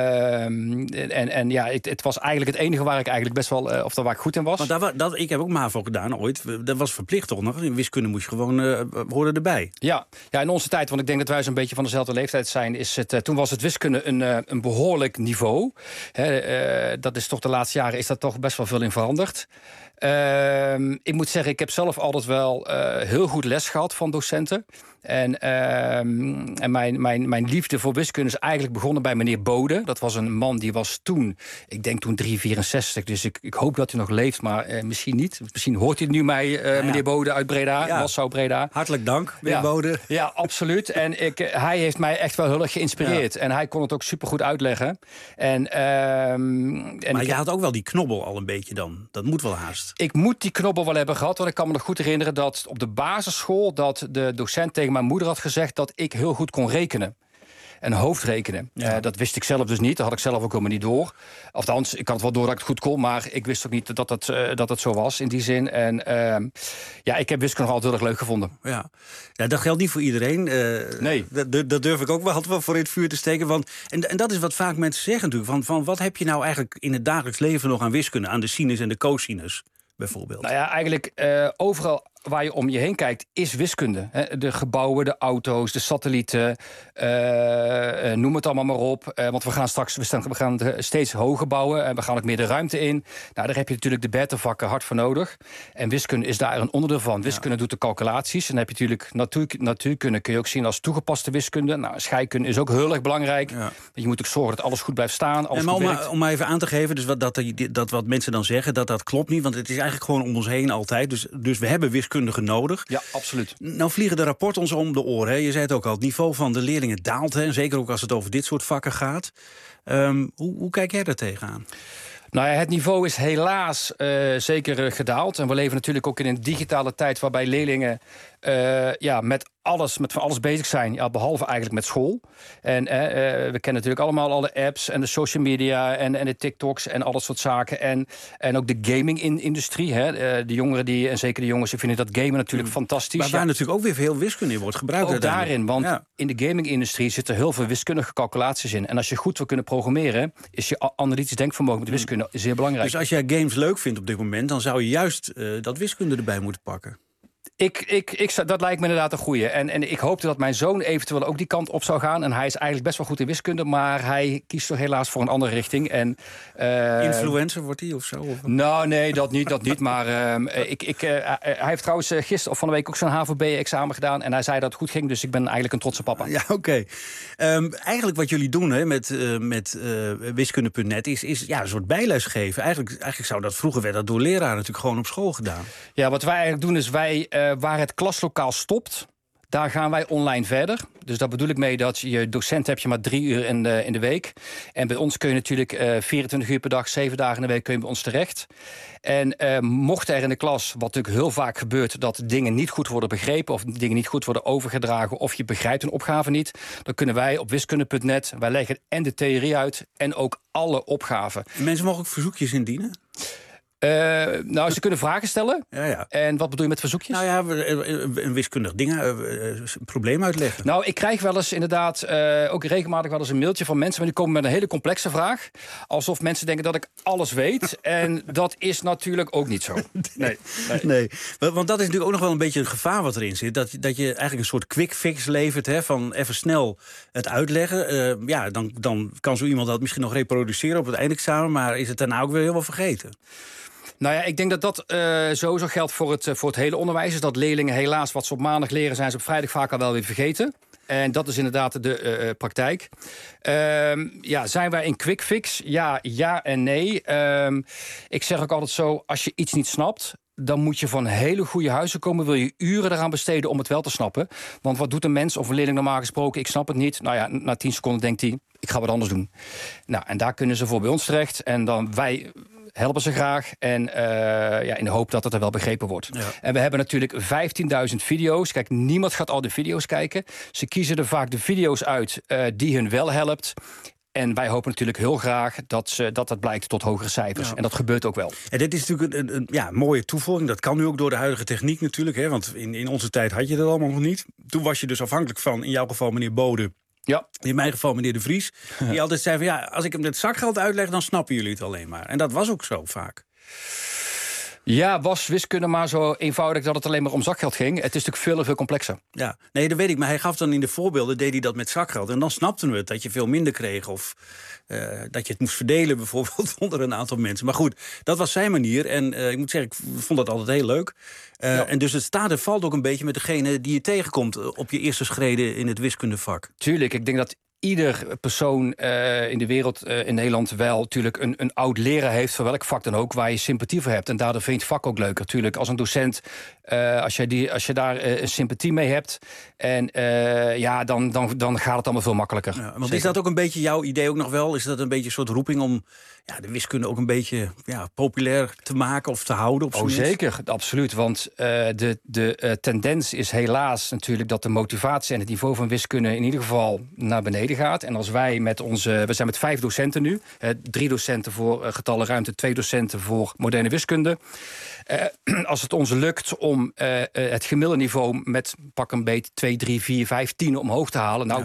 ja, het was eigenlijk het enige waar ik eigenlijk best wel, waar ik goed in was. Maar ik heb ook MAVO gedaan ooit. Dat was verplicht toch nog? In wiskunde moest je gewoon horen erbij. Ja, in onze tijd, want ik denk dat wij zo'n beetje van dezelfde leeftijd zijn, toen was het wiskunde een behoorlijk niveau. Dat is toch de laatste jaren is dat toch best wel veel in veranderd. Ik moet zeggen, ik heb zelf altijd wel heel goed les gehad van docenten. En mijn liefde voor wiskunde is eigenlijk begonnen bij meneer Bode. Dat was een man die was toen, ik denk toen 364. Dus ik hoop dat hij nog leeft, maar misschien niet. Misschien hoort hij nu mij, meneer Bode uit Breda, Wassau Breda. Hartelijk dank, meneer Bode. Ja, absoluut. En hij heeft mij echt wel heel erg geïnspireerd. Ja. En hij kon het ook supergoed uitleggen. Maar je had ook wel die knobbel al een beetje dan. Dat moet wel haast. Ik moet die knobbel wel hebben gehad, want ik kan me nog goed herinneren dat op de basisschool dat de docent tegen mijn moeder had gezegd dat ik heel goed kon rekenen. En hoofdrekenen. Ja. Dat wist ik zelf dus niet. Dat had ik zelf ook helemaal niet door. Althans, ik had het wel door dat ik het goed kon, maar ik wist ook niet dat het zo was in die zin. En ik heb wiskunde altijd heel erg leuk gevonden. Ja, dat geldt niet voor iedereen. Nee. Dat durf ik ook wel voor in het vuur te steken. Want, en dat is wat vaak mensen zeggen natuurlijk. Van wat heb je nou eigenlijk in het dagelijks leven nog aan wiskunde? Aan de sinus en de cosinus bijvoorbeeld. Nou ja, eigenlijk overal waar je om je heen kijkt, is wiskunde. De gebouwen, de auto's, de satellieten, noem het allemaal maar op. Want we gaan steeds hoger bouwen en we gaan ook meer de ruimte in. Nou, daar heb je natuurlijk de beta-vakken hard voor nodig. En wiskunde is daar een onderdeel van. Wiskunde doet de calculaties. En dan heb je natuurlijk natuurkunde kun je ook zien als toegepaste wiskunde. Nou, scheikunde is ook heel erg belangrijk. Ja. Je moet ook zorgen dat alles goed blijft staan. Om maar even aan te geven, dus dat wat mensen dan zeggen, dat klopt niet. Want het is eigenlijk gewoon om ons heen altijd. Dus we hebben wiskundige nodig. Ja, absoluut. Nou vliegen de rapporten ons om de oren. Hè. Je zei het ook al, het niveau van de leerlingen daalt. Hè. Zeker ook als het over dit soort vakken gaat. Hoe kijk jij daar tegenaan? Nou ja, het niveau is helaas zeker gedaald. En we leven natuurlijk ook in een digitale tijd waarbij leerlingen met van alles bezig zijn. Ja, behalve eigenlijk met school. En we kennen natuurlijk allemaal alle apps en de social media en de TikToks en al dat soort zaken. En ook de gaming-industrie. De jongeren en zeker de jongens, die vinden dat gamen natuurlijk fantastisch. Maar waar natuurlijk ook weer veel wiskunde in wordt gebruikt. Ook daarin, want in de gaming-industrie zitten heel veel wiskundige calculaties in. En als je goed wil kunnen programmeren, is je analytisch denkvermogen met wiskunde zeer belangrijk. Dus als jij games leuk vindt op dit moment, dan zou je juist dat wiskunde erbij moeten pakken. Dat lijkt me inderdaad een goeie. En ik hoopte dat mijn zoon eventueel ook die kant op zou gaan. En hij is eigenlijk best wel goed in wiskunde, maar hij kiest toch helaas voor een andere richting. Influencer wordt hij of zo? Of? Nou, nee, dat niet. Maar hij heeft trouwens gisteren of van de week ook zo'n HVB-examen gedaan. En hij zei dat het goed ging, dus ik ben eigenlijk een trotse papa. Ja, oké. Eigenlijk wat jullie doen met wiskunde.net is een soort bijles geven. Eigenlijk zou dat vroeger werd dat door leraren natuurlijk gewoon op school gedaan. Ja, wat wij eigenlijk doen is waar het klaslokaal stopt, daar gaan wij online verder. Dus daar bedoel ik mee dat je docent heb je maar 3 uur in de week. En bij ons kun je natuurlijk 24 uur per dag, 7 dagen in de week kun je bij ons terecht. En mocht er in de klas, wat natuurlijk heel vaak gebeurt, dat dingen niet goed worden begrepen of dingen niet goed worden overgedragen of je begrijpt een opgave niet, dan kunnen wij op wiskunde.net, wij leggen en de theorie uit en ook alle opgaven. Mensen mogen ook verzoekjes indienen? Nou, ze kunnen vragen stellen. Ja. En wat bedoel je met verzoekjes? Nou ja, een wiskundig ding, een probleem uitleggen. Nou, ik krijg wel eens inderdaad ook regelmatig wel eens een mailtje van mensen, maar die komen met een hele complexe vraag. Alsof mensen denken dat ik alles weet. En dat is natuurlijk ook niet zo. Nee. Want dat is natuurlijk ook nog wel een beetje een gevaar wat erin zit. Dat je eigenlijk een soort quick fix levert, hè, van even snel het uitleggen. Dan kan zo iemand dat misschien nog reproduceren op het eindexamen, maar is het daarna ook weer helemaal vergeten. Nou ja, ik denk dat dat sowieso geldt voor het hele onderwijs. Is dat leerlingen helaas wat ze op maandag leren, zijn ze op vrijdag vaak al wel weer vergeten. En dat is inderdaad de praktijk. Zijn wij in quick fix? Ja en nee. Ik zeg ook altijd zo, als je iets niet snapt, dan moet je van hele goede huizen komen. Wil je uren eraan besteden om het wel te snappen. Want wat doet een mens of een leerling normaal gesproken? Ik snap het niet. Nou ja, na 10 seconden denkt hij, ik ga wat anders doen. Nou, en daar kunnen ze voor bij ons terecht. En dan wij helpen ze graag. En in de hoop dat het er wel begrepen wordt. Ja. En we hebben natuurlijk 15.000 video's. Kijk, niemand gaat al de video's kijken. Ze kiezen er vaak de video's uit die hun wel helpt. En wij hopen natuurlijk heel graag dat blijkt tot hogere cijfers. Ja. En dat gebeurt ook wel. En dit is natuurlijk een mooie toevoeging. Dat kan nu ook door de huidige techniek natuurlijk. Hè? Want in onze tijd had je dat allemaal nog niet. Toen was je dus afhankelijk van, in jouw geval meneer Bode. Ja. In mijn geval meneer De Vries. Die altijd zei van als ik hem het zakgeld uitleg, dan snappen jullie het alleen maar. En dat was ook zo vaak. Ja, was wiskunde maar zo eenvoudig dat het alleen maar om zakgeld ging. Het is natuurlijk veel complexer. Ja, nee, dat weet ik. Maar hij gaf dan in de voorbeelden, deed hij dat met zakgeld. En dan snapten we het, dat je veel minder kreeg. Of dat je het moest verdelen bijvoorbeeld onder een aantal mensen. Maar goed, dat was zijn manier. En ik moet zeggen, ik vond dat altijd heel leuk. En dus het staat en valt ook een beetje met degene die je tegenkomt op je eerste schreden in het wiskundevak. Tuurlijk, ik denk dat ieder persoon in de wereld, in Nederland, wel natuurlijk een oud leraar heeft, voor welk vak dan ook, waar je sympathie voor hebt. En daardoor vind je het vak ook leuker. Natuurlijk, als een docent, als je daar een sympathie mee hebt, en dan gaat het allemaal veel makkelijker. Ja, want is dat ook een beetje jouw idee ook nog wel? Is dat een beetje een soort roeping om de wiskunde ook een beetje populair te maken of te houden? Op zeker, absoluut. Want de tendens is helaas natuurlijk dat de motivatie en het niveau van wiskunde in ieder geval naar beneden gaat. En als wij we zijn met 5 docenten nu. 3 docenten voor getallen ruimte, 2 docenten voor moderne wiskunde. Als het ons lukt om het gemiddelde niveau met pak een beet 2, 3, 4, 5, 10 omhoog te halen,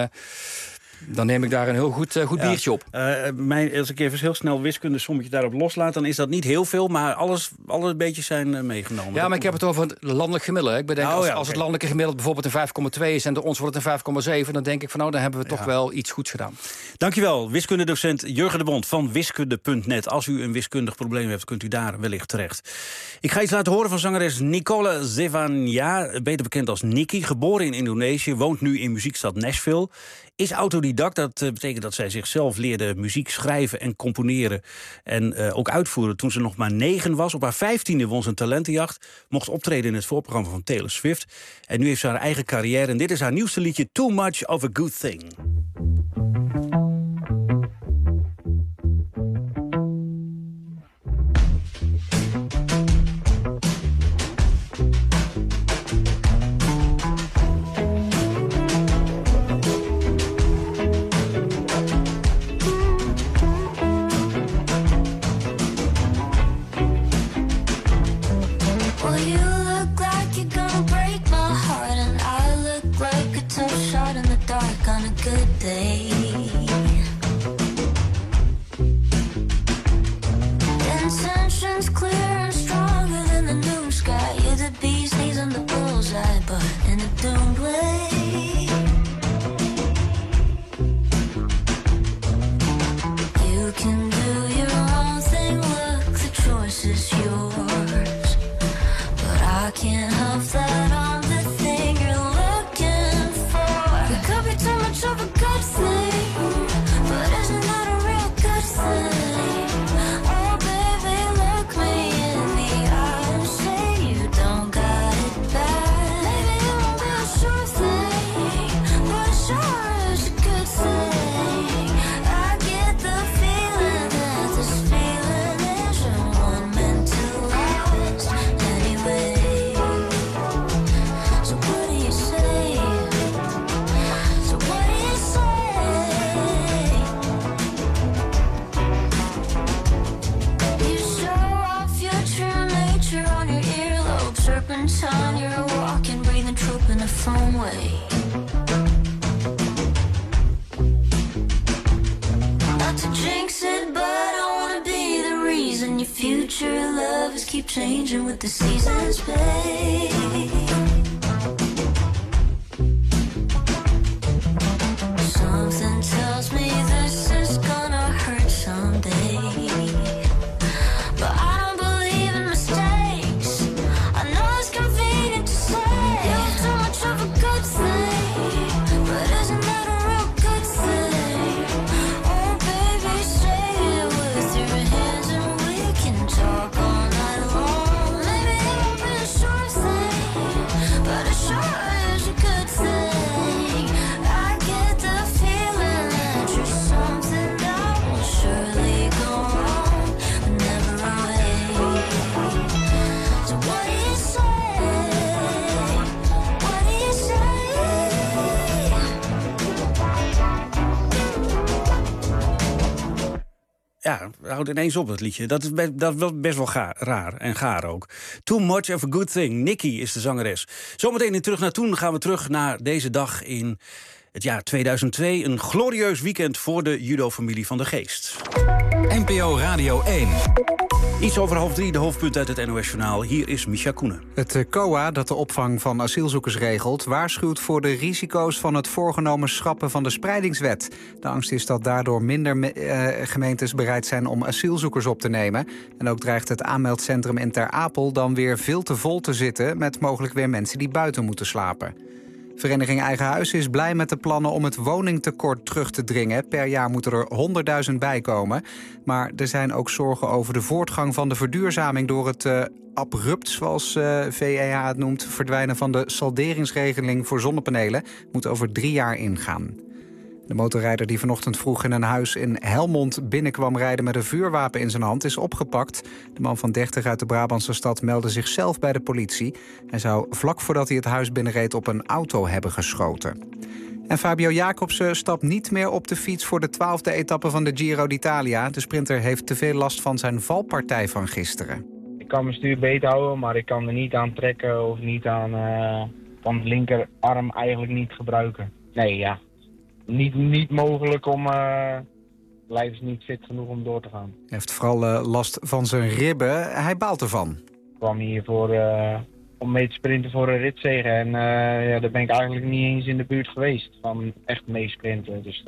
dan neem ik daar een heel goed biertje op. Als ik even heel snel wiskunde sommetje daarop loslaat, dan is dat niet heel veel, maar alle beetjes zijn meegenomen. Ja, maar ik heb het over het landelijk gemiddelde. Ik bedenk, als het landelijke gemiddelde bijvoorbeeld een 5,2 is en door ons wordt het een 5,7, dan denk ik van dan hebben we toch wel iets goeds gedaan. Dankjewel, wiskundedocent Jurgen de Bond van wiskunde.net. Als u een wiskundig probleem hebt, kunt u daar wellicht terecht. Ik ga iets laten horen van zangeres Nicole Zevania, beter bekend als Nikki, geboren in Indonesië, woont nu in muziekstad Nashville. Is autodidact, dat betekent dat zij zichzelf leerde muziek schrijven en componeren en ook uitvoeren toen ze nog maar 9 was. Op haar 15e won ze een talentenjacht, mocht optreden in het voorprogramma van Taylor Swift. En nu heeft ze haar eigen carrière en dit is haar nieuwste liedje Too Much of a Good Thing. Good town, you're a walking, breathing troop in a phone way. Not to jinx it, but I wanna be the reason your future lovers keep changing with the seasons, babe. Something tells me this is gonna hurt someday, but I don't believe in mistakes. I know it's convenient to say you're too much of a good thing, but isn't that a real good thing? Oh baby, stay here with your hands and we can talk all night long. Maybe it won't be a sure thing, but it sure is a good thing. I get the feeling that you're something that will surely go wrong, but never away. So what do you say? What do you say? Ja, houd ineens op, dat liedje. Dat is best wel raar en gaar ook. Too Much of a Good Thing. Nicky is de zangeres. Zometeen in Terug naar Toen gaan we terug naar deze dag in het jaar 2002. Een glorieus weekend voor de judo-familie van de Geest. NPO Radio 1. Iets over 2:30, de hoofdpunt uit het NOS-journaal. Hier is Misha Koenen. Het COA, dat de opvang van asielzoekers regelt, waarschuwt voor de risico's van het voorgenomen schrappen van de spreidingswet. De angst is dat daardoor minder gemeentes bereid zijn om asielzoekers op te nemen. En ook dreigt het aanmeldcentrum in Ter Apel dan weer veel te vol te zitten, met mogelijk weer mensen die buiten moeten slapen. Vereniging Eigen Huis is blij met de plannen om het woningtekort terug te dringen. Per jaar moeten er 100.000 bij komen. Maar er zijn ook zorgen over de voortgang van de verduurzaming door het abrupt, zoals VEH het noemt, verdwijnen van de salderingsregeling voor zonnepanelen. Moet over 3 jaar ingaan. De motorrijder die vanochtend vroeg in een huis in Helmond binnenkwam rijden met een vuurwapen in zijn hand is opgepakt. De man van 30 uit de Brabantse stad meldde zichzelf bij de politie. Hij zou vlak voordat hij het huis binnenreed op een auto hebben geschoten. En Fabio Jacobsen stapt niet meer op de fiets voor de 12e etappe van de Giro d'Italia. De sprinter heeft te veel last van zijn valpartij van gisteren. Ik kan mijn stuur beet houden, maar ik kan er niet aan trekken of niet aan van de linkerarm eigenlijk niet gebruiken. Nee, ja. Niet mogelijk om... lijf is niet fit genoeg om door te gaan. Hij heeft vooral last van zijn ribben. Hij baalt ervan. Ik kwam hier om mee te sprinten voor een ritzege. En daar ben ik eigenlijk niet eens in de buurt geweest. Van echt meesprinten. Dus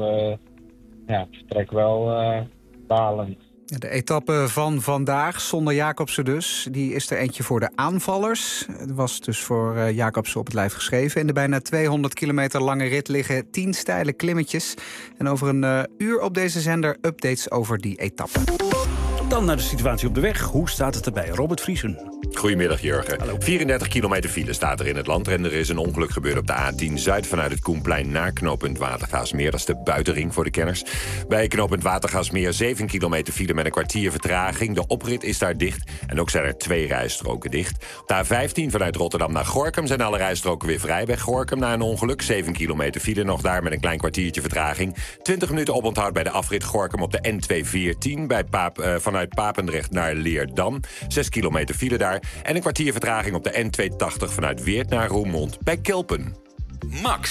het vertrek wel balend. De etappe van vandaag, zonder Jacobsen dus, die is er eentje voor de aanvallers. Het was dus voor Jacobsen op het lijf geschreven. In de bijna 200 kilometer lange rit liggen 10 steile klimmetjes. En over een uur op deze zender updates over die etappe. Dan naar de situatie op de weg. Hoe staat het erbij? Robert Vriesen. Goedemiddag, Jurgen. Hallo. 34 kilometer file staat er in het land. En er is een ongeluk gebeurd op de A10 Zuid vanuit het Koenplein naar knooppunt Watergaasmeer. Dat is de buitenring voor de kenners. Bij knooppunt Watergaasmeer 7 kilometer file met een kwartier vertraging. De oprit is daar dicht. En ook zijn er 2 rijstroken dicht. Op de A15 vanuit Rotterdam naar Gorinchem zijn alle rijstroken weer vrij. Bij Gorinchem na een ongeluk. 7 kilometer file nog daar met een klein kwartiertje vertraging. 20 minuten oponthoud bij de afrit Gorinchem op de N214. Vanuit Papendrecht naar Leerdam. 6 kilometer file daar. En een kwartier vertraging op de N280 vanuit Weert naar Roermond bij Kelpen. Max.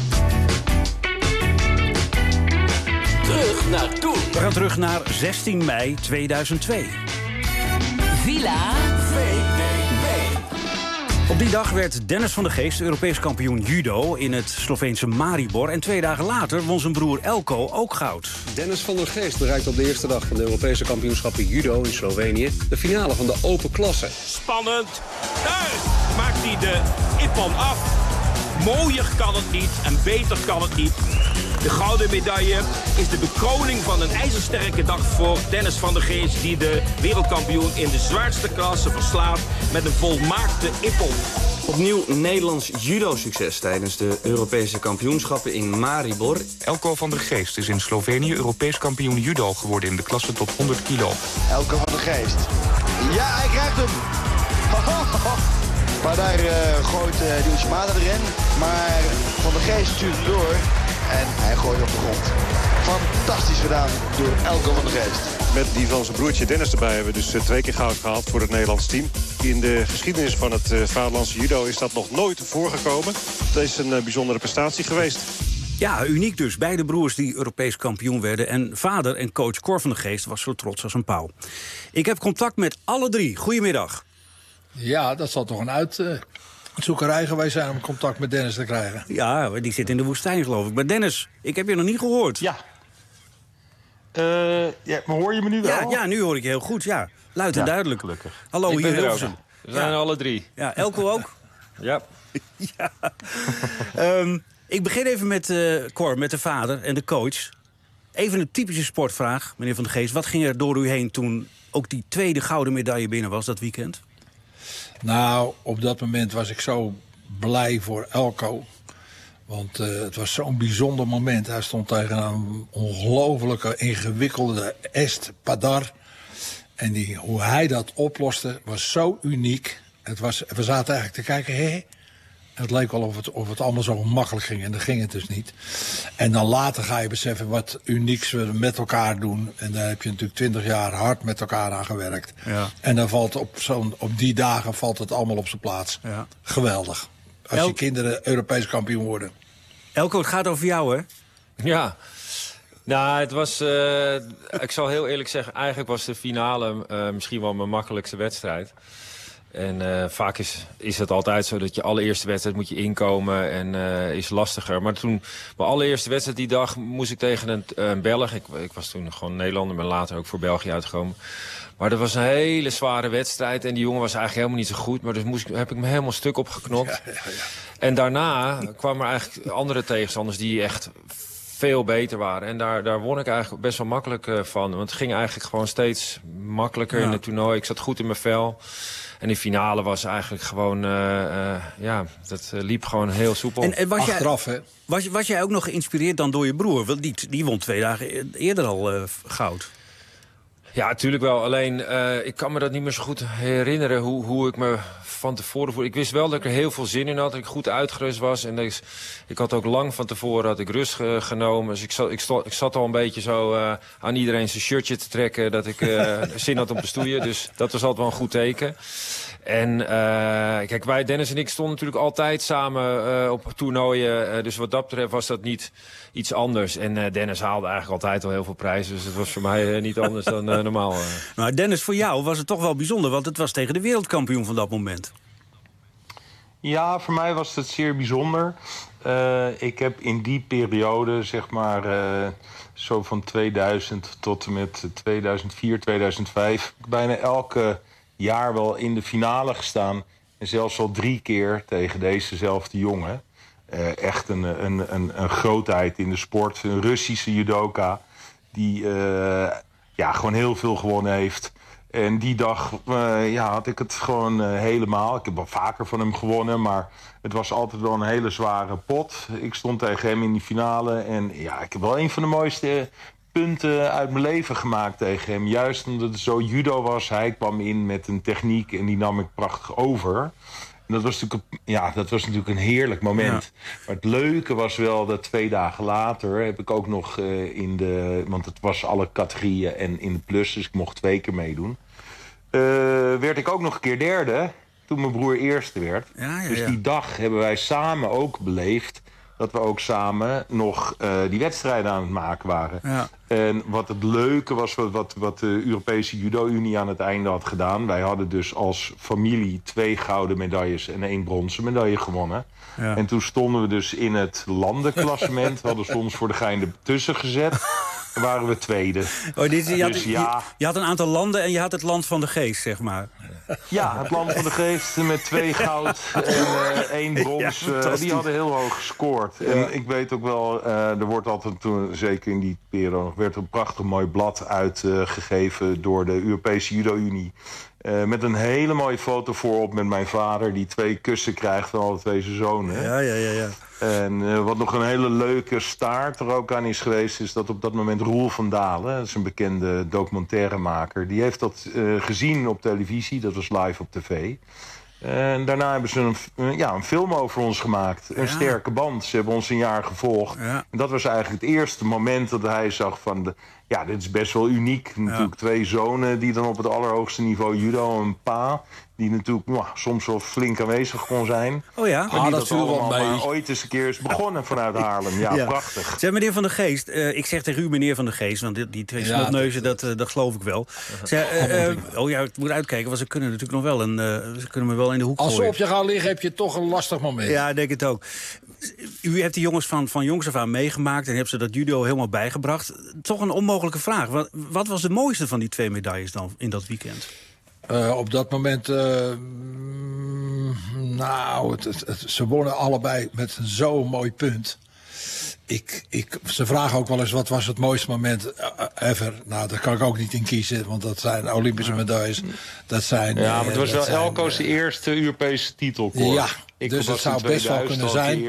Terug naar toen. We gaan terug naar 16 mei 2002. Villa VDB. Op die dag werd Dennis van de Geest Europees kampioen judo in het Sloveense Maribor. En 2 dagen later won zijn broer Elko ook goud. Dennis van der Geest bereikt op de eerste dag van de Europese kampioenschappen judo in Slovenië de finale van de open klasse. Spannend. Daar maakt hij de ippon af. Mooier kan het niet en beter kan het niet. De gouden medaille is de bekroning van een ijzersterke dag voor Dennis van der Geest, die de wereldkampioen in de zwaarste klasse verslaat met een volmaakte ippon. Opnieuw Nederlands judo-succes tijdens de Europese kampioenschappen in Maribor. Elko van der Geest is in Slovenië Europees kampioen judo geworden in de klasse tot 100 kilo. Elko van der Geest. Ja, hij krijgt hem. Maar daar gooit die Shimada erin. Maar Van der Geest stuurt door. En hij gooit op de grond. Fantastisch gedaan door Elko van der Geest. Met die van zijn broertje Dennis erbij hebben we dus 2 keer goud gehaald voor het Nederlands team. In de geschiedenis van het vaderlandse judo is dat nog nooit voorgekomen. Het is een bijzondere prestatie geweest. Ja, uniek dus. Beide broers die Europees kampioen werden. En vader en coach Cor van der Geest was zo trots als een pauw. Ik heb contact met alle drie. Goedemiddag. Ja, dat zal toch een uitzoekerij geweest zijn om contact met Dennis te krijgen. Ja, die zit in de woestijn, geloof ik. Maar Dennis, ik heb je nog niet gehoord. Ja. Maar hoor je me nu wel? Ja, nu hoor ik je heel goed, ja. Luid en duidelijk. Gelukkig. Hallo, hier in Hilversum. We zijn alle drie. Ja, Elko ook? Ja. Ja. Ik begin even met Cor, met de vader en de coach. Even een typische sportvraag, meneer Van der Geest. Wat ging er door u heen toen ook die tweede gouden medaille binnen was dat weekend? Nou, op dat moment was ik zo blij voor Elko. Want het was zo'n bijzonder moment. Hij stond tegen een ongelofelijke, ingewikkelde Est Padar. En hoe hij dat oploste was zo uniek. We zaten eigenlijk te kijken, hé. Het leek wel of het allemaal zo makkelijk ging. En dat ging het dus niet. En dan later ga je beseffen wat unieks we met elkaar doen. En daar heb je natuurlijk 20 jaar hard met elkaar aan gewerkt. Ja. En dan valt op die dagen valt het allemaal op zijn plaats. Ja. Geweldig. Als je kinderen Europees kampioen worden. Elko, het gaat over jou, hè? Ja. Nou, het was... ik zal heel eerlijk zeggen, eigenlijk was de finale misschien wel mijn makkelijkste wedstrijd. En vaak is het altijd zo dat je allereerste wedstrijd moet je inkomen en is lastiger. Maar toen, mijn allereerste wedstrijd die dag moest ik tegen een Belg. Ik was toen gewoon Nederlander, ben later ook voor België uitgekomen. Maar dat was een hele zware wedstrijd en die jongen was eigenlijk helemaal niet zo goed. Maar dus heb ik me helemaal stuk opgeknopt. Ja. En daarna kwamen er eigenlijk andere tegenstanders die echt veel beter waren. En daar won ik eigenlijk best wel makkelijk van. Want het ging eigenlijk gewoon steeds makkelijker in het toernooi. Ik zat goed in mijn vel. En die finale was eigenlijk gewoon... dat liep gewoon heel soepel. En achteraf, hè? Was jij ook nog geïnspireerd dan door je broer? Want die won 2 dagen eerder al goud. Ja, natuurlijk wel. Alleen, ik kan me dat niet meer zo goed herinneren hoe ik me van tevoren voelde. Ik wist wel dat ik er heel veel zin in had, dat ik goed uitgerust was. En ik had ook lang van tevoren rust genomen. Dus ik zat al een beetje zo aan iedereen zijn shirtje te trekken, dat ik zin had om te stoeien. Dus dat was altijd wel een goed teken. En kijk, wij, Dennis en ik, stonden natuurlijk altijd samen op toernooien. Dus wat dat betreft was dat niet iets anders. En Dennis haalde eigenlijk altijd al heel veel prijzen. Dus het was voor mij niet anders dan normaal. Maar Dennis, voor jou was het toch wel bijzonder, want het was tegen de wereldkampioen van dat moment. Ja, voor mij was het zeer bijzonder. Ik heb in die periode, zeg maar, zo van 2000 tot en met 2004, 2005... bijna elke jaar wel in de finale gestaan. En zelfs al 3 keer tegen dezezelfde jongen. Echt een grootheid in de sport. Een Russische judoka die gewoon heel veel gewonnen heeft. En die dag had ik het gewoon helemaal. Ik heb wel vaker van hem gewonnen, maar het was altijd wel een hele zware pot. Ik stond tegen hem in die finale en ja, ik heb wel een van de mooiste punten uit mijn leven gemaakt tegen hem. Juist omdat het zo judo was. Hij kwam in met een techniek en die nam ik prachtig over. En dat was natuurlijk een heerlijk moment. Ja. Maar het leuke was wel dat 2 dagen later heb ik ook nog want het was alle categorieën en in de plus, dus ik mocht 2 keer meedoen. Werd ik ook nog een keer derde toen mijn broer eerste werd. Dus die dag hebben wij samen ook beleefd dat we ook samen nog die wedstrijden aan het maken waren. Ja. En wat het leuke was, wat de Europese Judo-Unie aan het einde had gedaan. Wij hadden dus als familie 2 gouden medailles en 1 bronzen medaille gewonnen. Ja. En toen stonden we dus in het landenklassement. Hadden ze ons voor de gein ertussen gezet. En waren we tweede. Je had een aantal landen en je had het land van de geest, zeg maar. Ja, het land van de geest met 2 goud en 1 brons. Die hadden heel hoog gescoord. Ja. En ik weet ook wel, er wordt altijd toen, zeker in die periode, werd een prachtig mooi blad uitgegeven door de Europese Judo-Unie. Met een hele mooie foto voorop met mijn vader die 2 kussen krijgt van alle 2 zijn zonen. Ja. En wat nog een hele leuke staart er ook aan is geweest, is dat op dat moment Roel van Dalen, dat is een bekende documentairemaker, die heeft dat gezien op televisie, dat was live op tv. En daarna hebben ze een film over ons gemaakt. Een sterke band. Ze hebben ons een jaar gevolgd. Ja. En dat was eigenlijk het eerste moment dat hij zag van dit is best wel uniek. Natuurlijk 2 zonen die dan op het allerhoogste niveau judo, een pa die natuurlijk soms wel flink aanwezig kon zijn. Oh ja? Maar die dat viel wel mee. Maar ooit eens een keer is begonnen vanuit Haarlem. Ja, prachtig. Zeg, meneer Van der Geest, ik zeg tegen u meneer Van der Geest, want die twee snotneuzen, dat geloof ik wel. Ik moet uitkijken, want ze kunnen natuurlijk nog wel ze kunnen me wel in de hoek gooien. Als ze op je gaan liggen, heb je toch een lastig moment. Ja, ik denk het ook. U hebt die jongens van jongs af aan meegemaakt en hebt ze dat judo helemaal bijgebracht. Toch een onmogelijke vraag. Wat was de mooiste van die 2 medailles dan in dat weekend? Op dat moment, ze wonnen allebei met zo'n mooi punt. Ze vragen ook wel eens, wat was het mooiste moment ever? Nou, daar kan ik ook niet in kiezen, want dat zijn Olympische medailles. Dat zijn, maar het was wel Elko's eerste Europese titel. Ja, dus het zou best wel kunnen zijn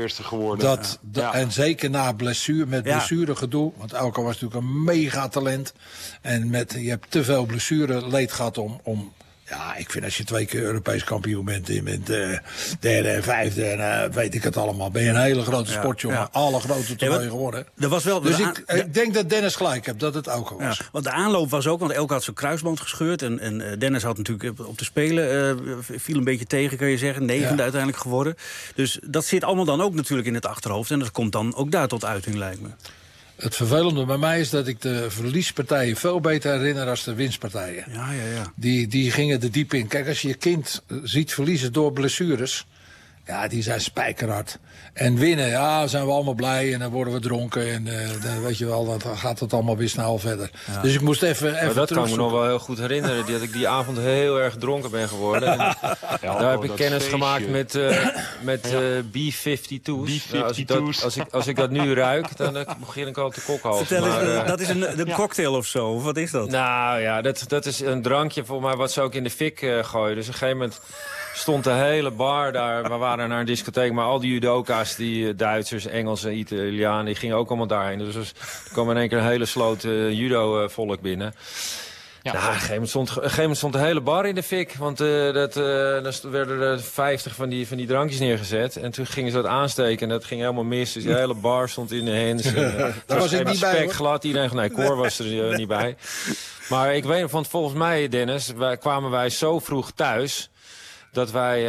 en zeker na blessuregedoe, want Elko was natuurlijk een megatalent. En je hebt te veel blessureleed gehad om ja, ik vind als je 2 keer Europees kampioen bent, je bent derde en vijfde en weet ik het allemaal. Ben je een hele grote sportjongen. Ja. Alle grote toernooien geworden. Dus ik denk dat Dennis gelijk heeft, dat het ook was. Ja, want de aanloop was ook, want Elke had zijn kruisband gescheurd. En Dennis had natuurlijk op de Spelen, viel een beetje tegen, kan je zeggen. 9e uiteindelijk geworden. Dus dat zit allemaal dan ook natuurlijk in het achterhoofd. En dat komt dan ook daar tot uiting, lijkt me. Het vervelende bij mij is dat ik de verliespartijen veel beter herinner dan de winstpartijen. Ja. Die gingen er diep in. Kijk, als je je kind ziet verliezen door blessures, ja, die zijn spijkerhard. En winnen, ja, zijn we allemaal blij en dan worden we dronken. En dan weet je wel, dan gaat het allmet weer snel verder. Ja. Dus ik moest even dat kan ik me nog wel heel goed herinneren. Dat ik die avond heel erg dronken ben geworden. En daar heb ik kennis gemaakt met B-52's. Als ik dat nu ruik, dan begin ik al te kokhalzen. Dat is een cocktail of zo, of wat is dat? Nou ja, dat is een drankje voor mij wat ze ook in de fik gooien. Dus op een gegeven moment stond de hele bar daar. We waren naar een discotheek, maar al die judoka's, die Duitsers, Engelsen, Italianen, die gingen ook allemaal daarheen. Dus er kwam in één keer een hele sloot judo-volk binnen. Ja. Nou, op een gegeven moment stond de hele bar in de fik. Want dan werden er 50 van die drankjes neergezet. En toen gingen ze dat aansteken en dat ging helemaal mis. Dus de hele bar stond in de hens. Daar was ik niet bij, glad. Nee, Cor was er niet bij. Maar ik weet nog, volgens mij, Dennis, kwamen wij zo vroeg thuis dat wij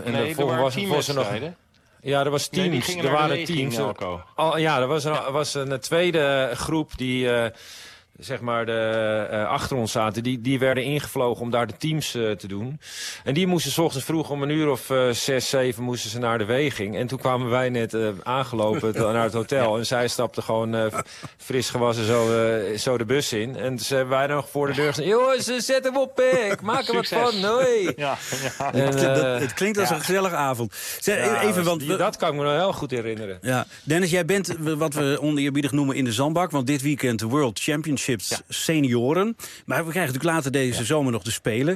er was teams. Nee, er waren teams. Er was een tweede groep die zeg maar achter ons zaten. Die werden ingevlogen om daar de teams te doen. En die moesten 's ochtends vroeg om 6, 7 moesten ze naar de weging. En toen kwamen wij net aangelopen naar het hotel. En zij stapten gewoon fris gewassen zo de bus in. En toen hebben wij nog voor de deur gezegd: jongens, zet hem op, ik maak er wat van. Hoi. Ja. Het klinkt als een gezellige avond. Dat kan ik me nog heel goed herinneren. Ja. Dennis, jij bent wat we oneerbiedig noemen in de zandbak. Want dit weekend de World Championships senioren. Maar we krijgen natuurlijk later deze zomer nog de Spelen.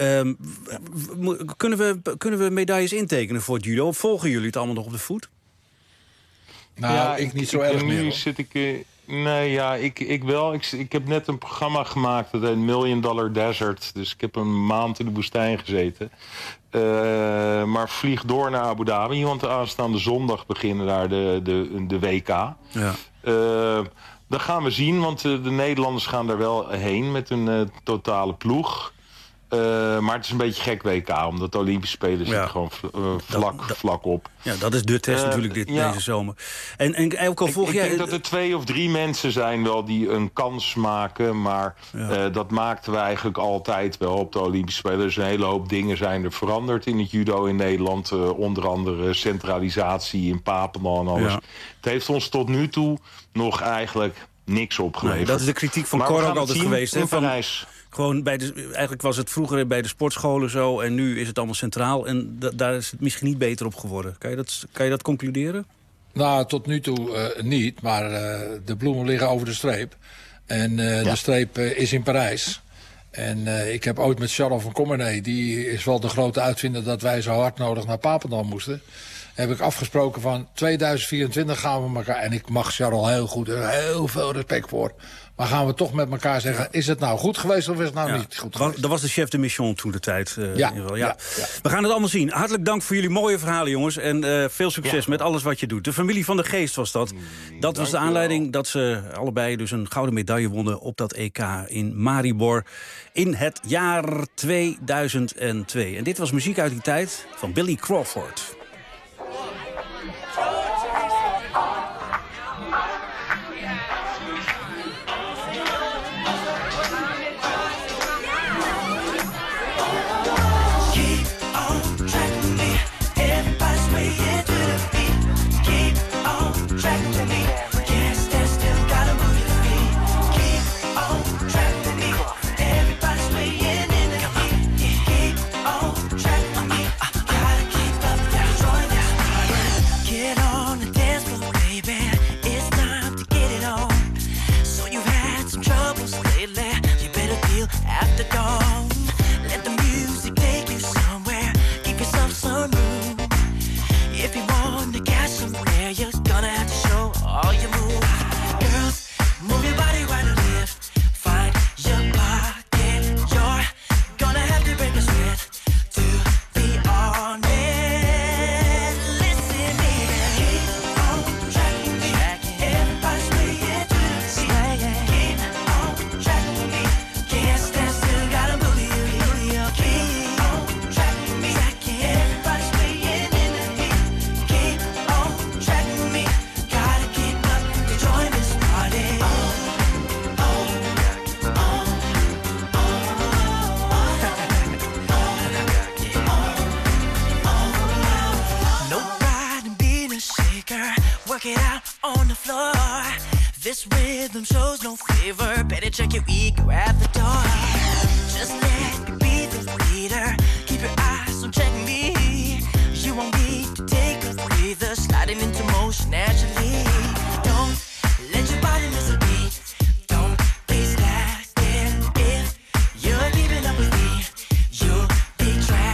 Kunnen we medailles intekenen voor het judo? Volgen jullie het allemaal nog op de voet? Nou, ik niet zo erg meer. Nu zit ik... ik wel. Ik heb net een programma gemaakt, dat heet $1 Million Desert. Dus ik heb een maand in de woestijn gezeten. Maar vlieg door naar Abu Dhabi, want aanstaande zondag beginnen daar de WK. Ja. Dat gaan we zien, want de Nederlanders gaan daar wel heen met hun totale ploeg. Maar het is een beetje gek WK, omdat de Olympische Spelen zitten gewoon vlak op. Ja, dat is de test natuurlijk deze zomer. En Elko, ik denk dat er 2 of 3 mensen zijn wel die een kans maken. Maar dat maakten we eigenlijk altijd wel op de Olympische Spelen. Dus een hele hoop dingen zijn er veranderd in het judo in Nederland. Onder andere centralisatie in Papendal en alles. Ja. Het heeft ons tot nu toe nog eigenlijk niks opgeleverd. Nee, dat is de kritiek van Cor ook altijd geweest. In Parijs. Gewoon eigenlijk was het vroeger bij de sportscholen zo en nu is het allemaal centraal. En daar is het misschien niet beter op geworden. Kan je dat concluderen? Nou, tot nu toe niet. Maar de bloemen liggen over de streep. En de streep is in Parijs. En ik heb ooit met Charles van Commenay, die is wel de grote uitvinder dat wij zo hard nodig naar Papendal moesten. Heb ik afgesproken van 2024 gaan we elkaar. En ik mag Charles heel goed en heel veel respect voor. Maar gaan we toch met elkaar zeggen, is het nou goed geweest of is het nou niet goed geweest? Dat was de chef de mission toen de tijd. Ja. In ieder geval. We gaan het allemaal zien. Hartelijk dank voor jullie mooie verhalen, jongens. En veel succes met alles wat je doet. De familie van de Geest was dat. Dat was de aanleiding dat ze allebei dus een gouden medaille wonnen op dat EK in Maribor in het jaar 2002. En dit was muziek uit die tijd van Billy Crawford. Check your ego at the door. Just let me be the leader. Keep your eyes on check me. You won't need to take a breather. Sliding into motion naturally. Don't let your body miss a beat. Don't be slacking. If you're keeping up with me, you'll be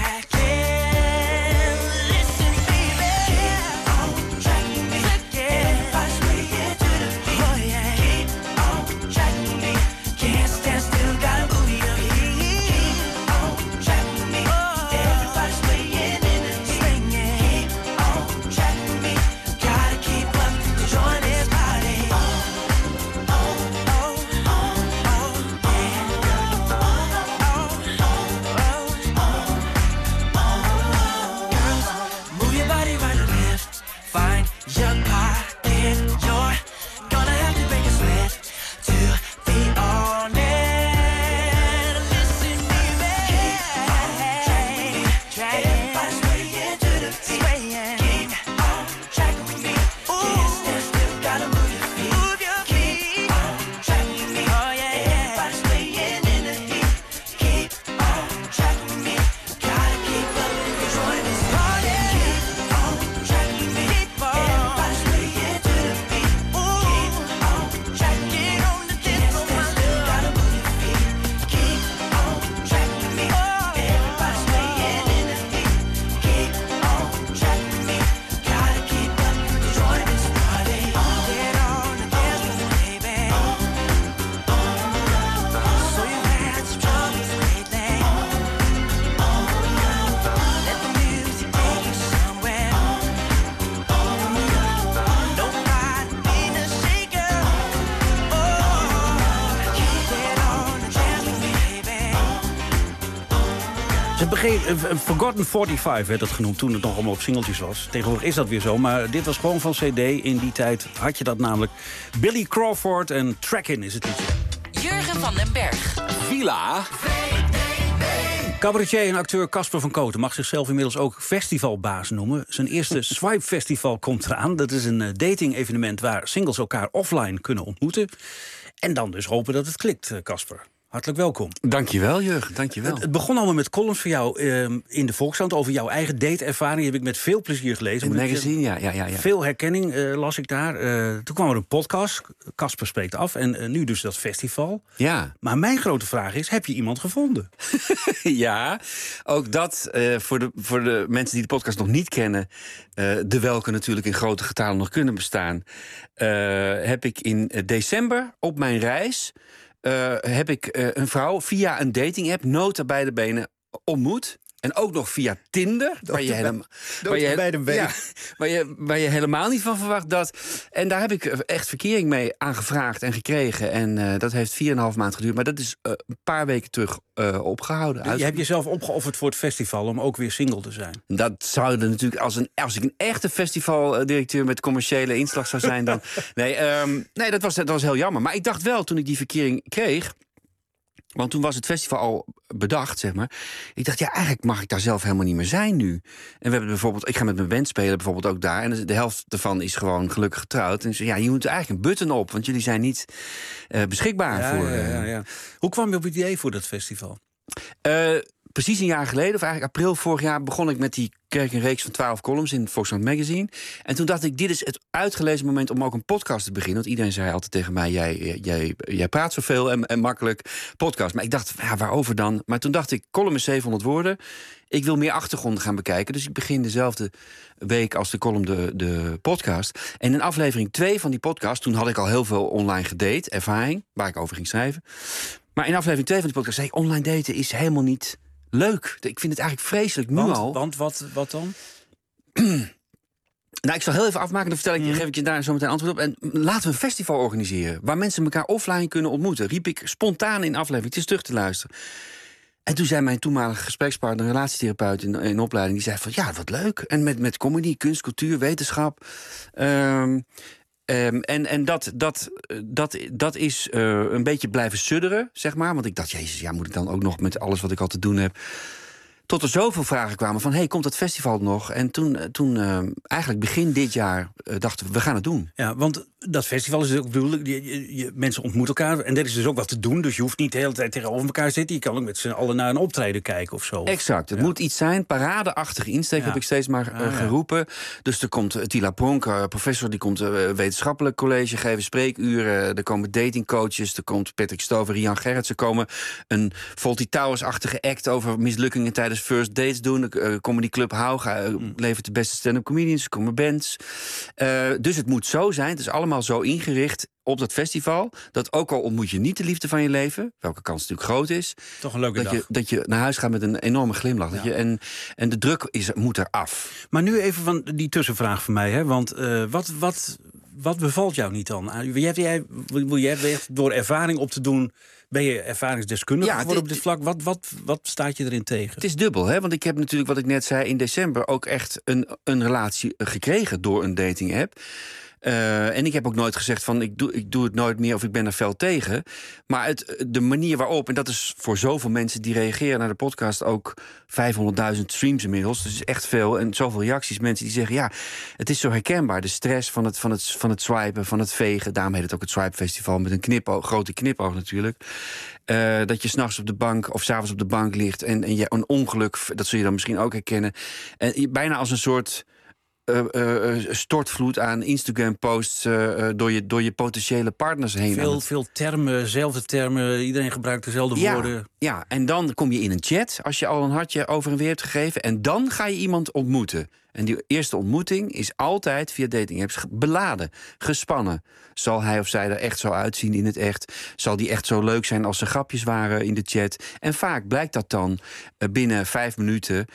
tracking. Listen, baby. Keep on tracking me. If I sway it to the beat. Oh yeah. Keep on tracking me. Can't stand still, gotta move your feet. Keep on tracking me. Everybody's swaying in the heat. Keep on tracking me. Gotta keep up to join this party. Girls, move your body right or left. Find your pocket. You're gonna have to break a sweat to be on it. Listen, baby. Keep on tracking me. Everybody's swaying to the beat. Keep on tracking with me. Can't stand still, gotta move your feet. Keep on tracking me. Everybody's swaying in the heat. Keep on tracking with me. Gotta keep up and join this party. Keep on tracking me. Everybody's swaying to the beat. Keep on tracking on the dance floor. Gotta move your feet. Keep on tracking me. Everybody's swaying in the heat. Keep on tracking me. Gotta keep up and join this party. Get on the dance floor, baby. So you had some troubles lately. Let the music take you somewhere. Nobody being a shaker. Get on the dance floor, baby. Ze begreep, Forgotten 45 werd het genoemd toen het nog allemaal op singeltjes was. Tegenwoordig is dat weer zo, maar dit was gewoon van CD. In die tijd had je dat namelijk. Billy Crawford en Trackin' is het liedje. Jurgen van den Berg. Villa. Cabaretier en acteur Casper van Koten mag zichzelf inmiddels ook festivalbaas noemen. Zijn eerste Swipe Festival komt eraan. Dat is een dating-evenement waar singles elkaar offline kunnen ontmoeten. En dan dus hopen dat het klikt, Casper. Hartelijk welkom. Dankjewel, Jurgen. Dankjewel. Het begon allemaal met columns voor jou in de Volkskrant over jouw eigen dateervaring. Die heb ik met veel plezier gelezen. Een magazine, ja. Veel herkenning las ik daar. Toen kwam er een podcast, Casper Spreekt Af. En nu dus dat festival. Ja. Maar mijn grote vraag is, heb je iemand gevonden? Ja, ook dat voor de mensen die de podcast nog niet kennen... de welke natuurlijk in grote getalen nog kunnen bestaan... heb ik in december op mijn reis... heb ik een vrouw via een dating-app, nota bij de benen, ontmoet. En ook nog via Tinder, waar je helemaal niet van verwacht dat. En daar heb ik echt verkering mee aangevraagd en gekregen. En dat heeft 4,5 maand geduurd. Maar dat is een paar weken terug opgehouden. Je hebt jezelf opgeofferd voor het festival om ook weer single te zijn. Dat zou er natuurlijk, als ik een echte festivaldirecteur met commerciële inslag zou zijn, dan. Nee, dat was heel jammer. Maar ik dacht wel, toen ik die verkering kreeg. Want toen was het festival al bedacht, zeg maar. Ik dacht, ja, eigenlijk mag ik daar zelf helemaal niet meer zijn nu. En we hebben bijvoorbeeld, ik ga met mijn band spelen bijvoorbeeld ook daar. En de helft daarvan is gewoon gelukkig getrouwd. En ze, ja, je moet er eigenlijk een button op, want jullie zijn niet beschikbaar voor. Ja. Hoe kwam je op het idee voor dat festival? Precies een jaar geleden, of eigenlijk april vorig jaar, begon ik met een reeks van 12 columns in het Volkskrant Magazine. En toen dacht ik, dit is het uitgelezen moment om ook een podcast te beginnen. Want iedereen zei altijd tegen mij, jij praat zoveel en makkelijk podcast. Maar ik dacht, ja, waarover dan? Maar toen dacht ik, column is 700 woorden. Ik wil meer achtergronden gaan bekijken. Dus ik begin dezelfde week als de column de podcast. En in aflevering 2 van die podcast, toen had ik al heel veel online gedate, ervaring, waar ik over ging schrijven. Maar in aflevering 2 van die podcast zei ik, online daten is helemaal niet leuk. Ik vind het eigenlijk vreselijk nu al. Want wat dan? Nou, ik zal heel even afmaken, dan geef ik je daar zo meteen antwoord op. En laten we een festival organiseren waar mensen elkaar offline kunnen ontmoeten. Riep ik spontaan in aflevering. Het is terug te luisteren. En toen zei mijn toenmalige gesprekspartner, een relatietherapeut in opleiding, die zei van, ja, wat leuk. En met comedy, kunst, cultuur, wetenschap. En dat is een beetje blijven sudderen, zeg maar. Want ik dacht, jezus, ja, moet ik dan ook nog met alles wat ik al te doen heb... Tot er zoveel vragen kwamen van, hey, komt dat festival nog? En toen eigenlijk begin dit jaar dachten we gaan het doen. Ja, want dat festival is ook bedoeld, mensen ontmoeten elkaar. En er is dus ook wat te doen, dus je hoeft niet de hele tijd tegenover elkaar te zitten. Je kan ook met z'n allen naar een optreden kijken of zo. Exact, het moet iets zijn, paradeachtige insteek heb ik steeds maar geroepen. Dus er komt Tila Pronk, professor, die komt wetenschappelijk college geven, spreekuren. Er komen datingcoaches, er komt Patrick Stover, Rian Gerrits. Er komen een Fawlty Towers-achtige act over mislukkingen tijdens first dates doen. De Comedy Club Hauga levert de beste stand-up comedians. Er komen bands. Dus het moet zo zijn. Het is allemaal zo ingericht op dat festival, dat ook al ontmoet je niet de liefde van je leven, welke kans natuurlijk groot is, toch een leuke dag. Dat je naar huis gaat met een enorme glimlach. Ja. En de druk moet eraf. Maar nu even van die tussenvraag van mij, hè? Want wat bevalt jou niet dan? Je hebt door ervaring op te doen, ben je ervaringsdeskundige geworden op dit vlak? Wat staat je erin tegen? Het is dubbel, hè? Want ik heb natuurlijk, wat ik net zei, in december ook echt een relatie gekregen door een dating app. En ik heb ook nooit gezegd van ik doe het nooit meer of ik ben er fel tegen. Maar de manier waarop, en dat is voor zoveel mensen die reageren naar de podcast ook 500.000 streams inmiddels. Dus echt veel en zoveel reacties. Mensen die zeggen, ja, het is zo herkenbaar. De stress van het swipen, van het vegen. Daarom heet het ook het Swipe Festival met een grote knipoog natuurlijk. Dat je 's nachts op de bank of 's avonds op de bank ligt en je een ongeluk, dat zul je dan misschien ook herkennen. En bijna als een soort stortvloed aan Instagram-posts door je potentiële partners heen. Veel termen, zelfde termen, iedereen gebruikt dezelfde woorden. Ja, en dan kom je in een chat, als je al een hartje over en weer hebt gegeven, en dan ga je iemand ontmoeten. En die eerste ontmoeting is altijd via dating apps beladen, gespannen. Zal hij of zij er echt zo uitzien in het echt? Zal die echt zo leuk zijn als er grapjes waren in de chat? En vaak blijkt dat dan binnen 5 minuten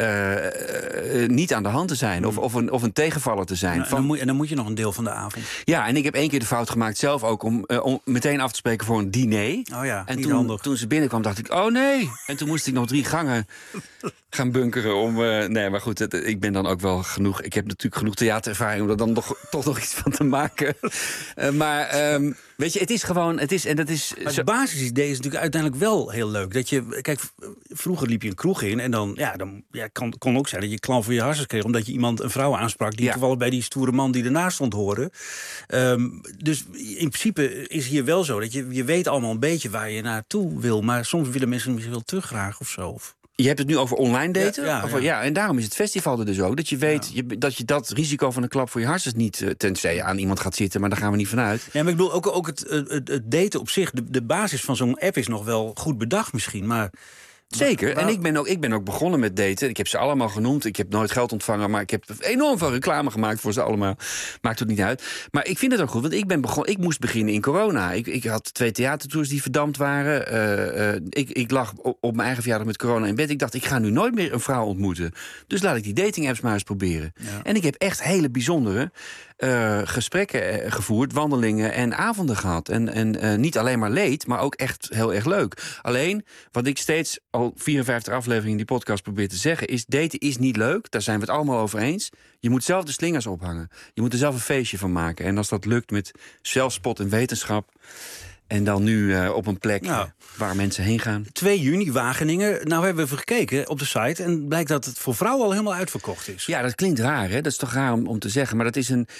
niet aan de hand te zijn. Of een tegenvaller te zijn. En dan moet je nog een deel van de avond. Ja, en ik heb 1 keer de fout gemaakt zelf ook om meteen af te spreken voor een diner. Oh ja, en toen ze binnenkwam dacht ik, oh nee. En toen moest ik nog 3 gangen gaan bunkeren om... nee, maar goed, ik ben dan ook wel genoeg... Ik heb natuurlijk genoeg theaterervaring om er dan toch nog iets van te maken. Weet je, het is gewoon... Maar het basisidee is natuurlijk uiteindelijk wel heel leuk. Dat je, kijk, vroeger liep je een kroeg in... en dan kon ook zijn dat je klam voor je hartjes kreeg... omdat je een vrouw aansprak... die toevallig bij die stoere man die ernaast stond hoorde. Dus in principe is hier wel zo... dat je weet allemaal een beetje waar je naartoe wil... maar soms willen mensen misschien wel te graag of zo. Je hebt het nu over online daten? Ja, en daarom is het festival er dus ook. Dat je weet dat je dat risico van een klap voor je hartstikke niet... tenzij je aan iemand gaat zitten, maar daar gaan we niet vanuit. Ja, maar ik bedoel, ook het daten op zich... De basis van zo'n app is nog wel goed bedacht misschien, maar... Zeker, en ik ben ook begonnen met daten. Ik heb ze allemaal genoemd. Ik heb nooit geld ontvangen, maar ik heb enorm veel reclame gemaakt voor ze allemaal. Maakt het niet uit. Maar ik vind het ook goed, want ik moest beginnen in corona. Ik had 2 theatertours die verdampt waren. Ik lag op mijn eigen verjaardag met corona in bed. Ik dacht, ik ga nu nooit meer een vrouw ontmoeten. Dus laat ik die dating-apps maar eens proberen. Ja. En ik heb echt hele bijzondere gesprekken gevoerd, wandelingen en avonden gehad. En niet alleen maar leed, maar ook echt heel erg leuk. Alleen, wat ik steeds al 54 afleveringen in die podcast probeer te zeggen... is daten is niet leuk, daar zijn we het allemaal over eens. Je moet zelf de slingers ophangen. Je moet er zelf een feestje van maken. En als dat lukt met zelfspot en wetenschap... en dan nu op een plek waar mensen heen gaan. 2 juni, Wageningen. Nou hebben we even gekeken op de site... en blijkt dat het voor vrouwen al helemaal uitverkocht is. Ja, dat klinkt raar, hè? Dat is toch raar om te zeggen. Maar dat is een...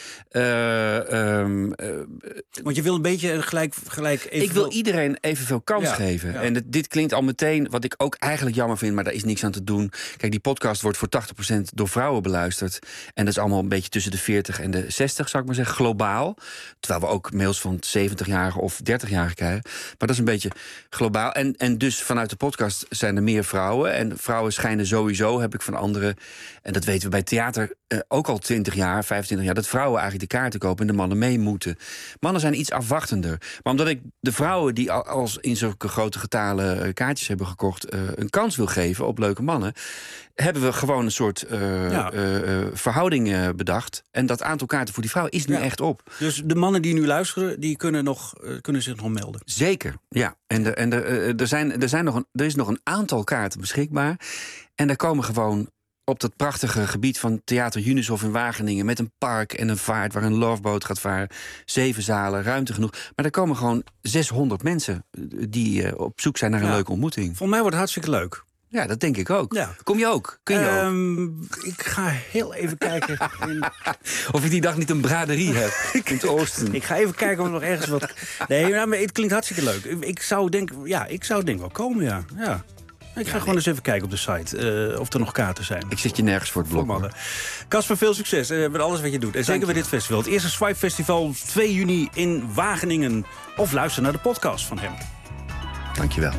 Want je wil een beetje gelijk evenveel... Ik wil iedereen evenveel kans geven. Ja. En dit klinkt al meteen, wat ik ook eigenlijk jammer vind... maar daar is niks aan te doen. Kijk, die podcast wordt voor 80% door vrouwen beluisterd. En dat is allemaal een beetje tussen de 40 en de 60, zou ik maar zeggen, globaal. Terwijl we ook mails van 70-jarigen of 30-jarigen krijgen. Maar dat is een beetje globaal. En dus vanuit de podcast zijn er meer vrouwen. En vrouwen schijnen sowieso, heb ik van anderen... en dat weten we bij theater ook al 20 jaar, 25 jaar... dat vrouwen eigenlijk de kaarten kopen en de mannen mee moeten. Mannen zijn iets afwachtender. Maar omdat ik de vrouwen die als in zulke grote getalen kaartjes hebben gekocht... een kans wil geven op leuke mannen... hebben we gewoon een soort verhouding bedacht. En dat aantal kaarten voor die vrouwen is nu echt op. Dus de mannen die nu luisteren, die kunnen zich nog melden? Zeker, ja. En er is nog een aantal kaarten beschikbaar. En daar komen gewoon op dat prachtige gebied van Theater Junushof in Wageningen... met een park en een vaart waar een loveboat gaat varen. 7 zalen, ruimte genoeg. Maar daar komen gewoon 600 mensen die op zoek zijn naar een leuke ontmoeting. Volgens mij wordt het hartstikke leuk. Ja, dat denk ik ook. Ja. Kom je ook? Kun je ook? Ik ga heel even kijken. Of ik die dag niet een braderie heb in het oosten. Ik ga even kijken of er nog ergens wat... Nee, maar het klinkt hartstikke leuk. Ik zou denk wel komen, ja. Ik ga gewoon eens even kijken op de site of er nog kaarten zijn. Ik zit je nergens voor het blok. Kasper, veel succes met alles wat je doet. En zeker bij dit festival. Het eerste Swipe Festival 2 juni in Wageningen. Of luister naar de podcast van hem. Dankjewel.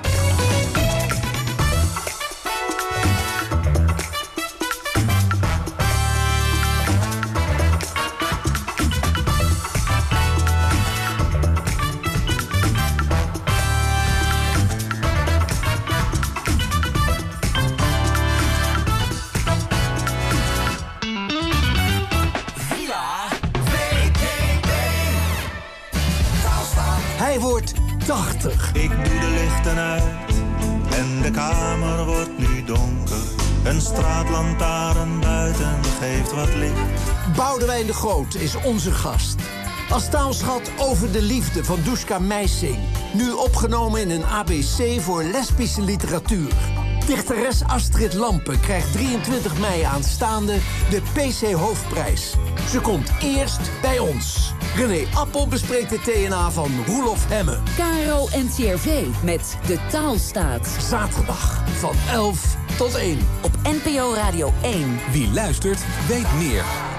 Hij wordt 80. Ik doe de lichten uit en de kamer wordt nu donker. Een straatlantaarn buiten geeft wat licht. Boudewijn de Groot is onze gast. Als taalschat over de liefde van Dushka Meising. Nu opgenomen in een ABC voor lesbische literatuur. Dichteres Astrid Lampen krijgt 23 mei aanstaande de PC Hoofdprijs. Ze komt eerst bij ons. René Appel bespreekt de TNA van Roelof Hemme. KRO NCRV met De Taalstaat. Zaterdag van 11 tot 1. Op NPO Radio 1. Wie luistert, weet meer.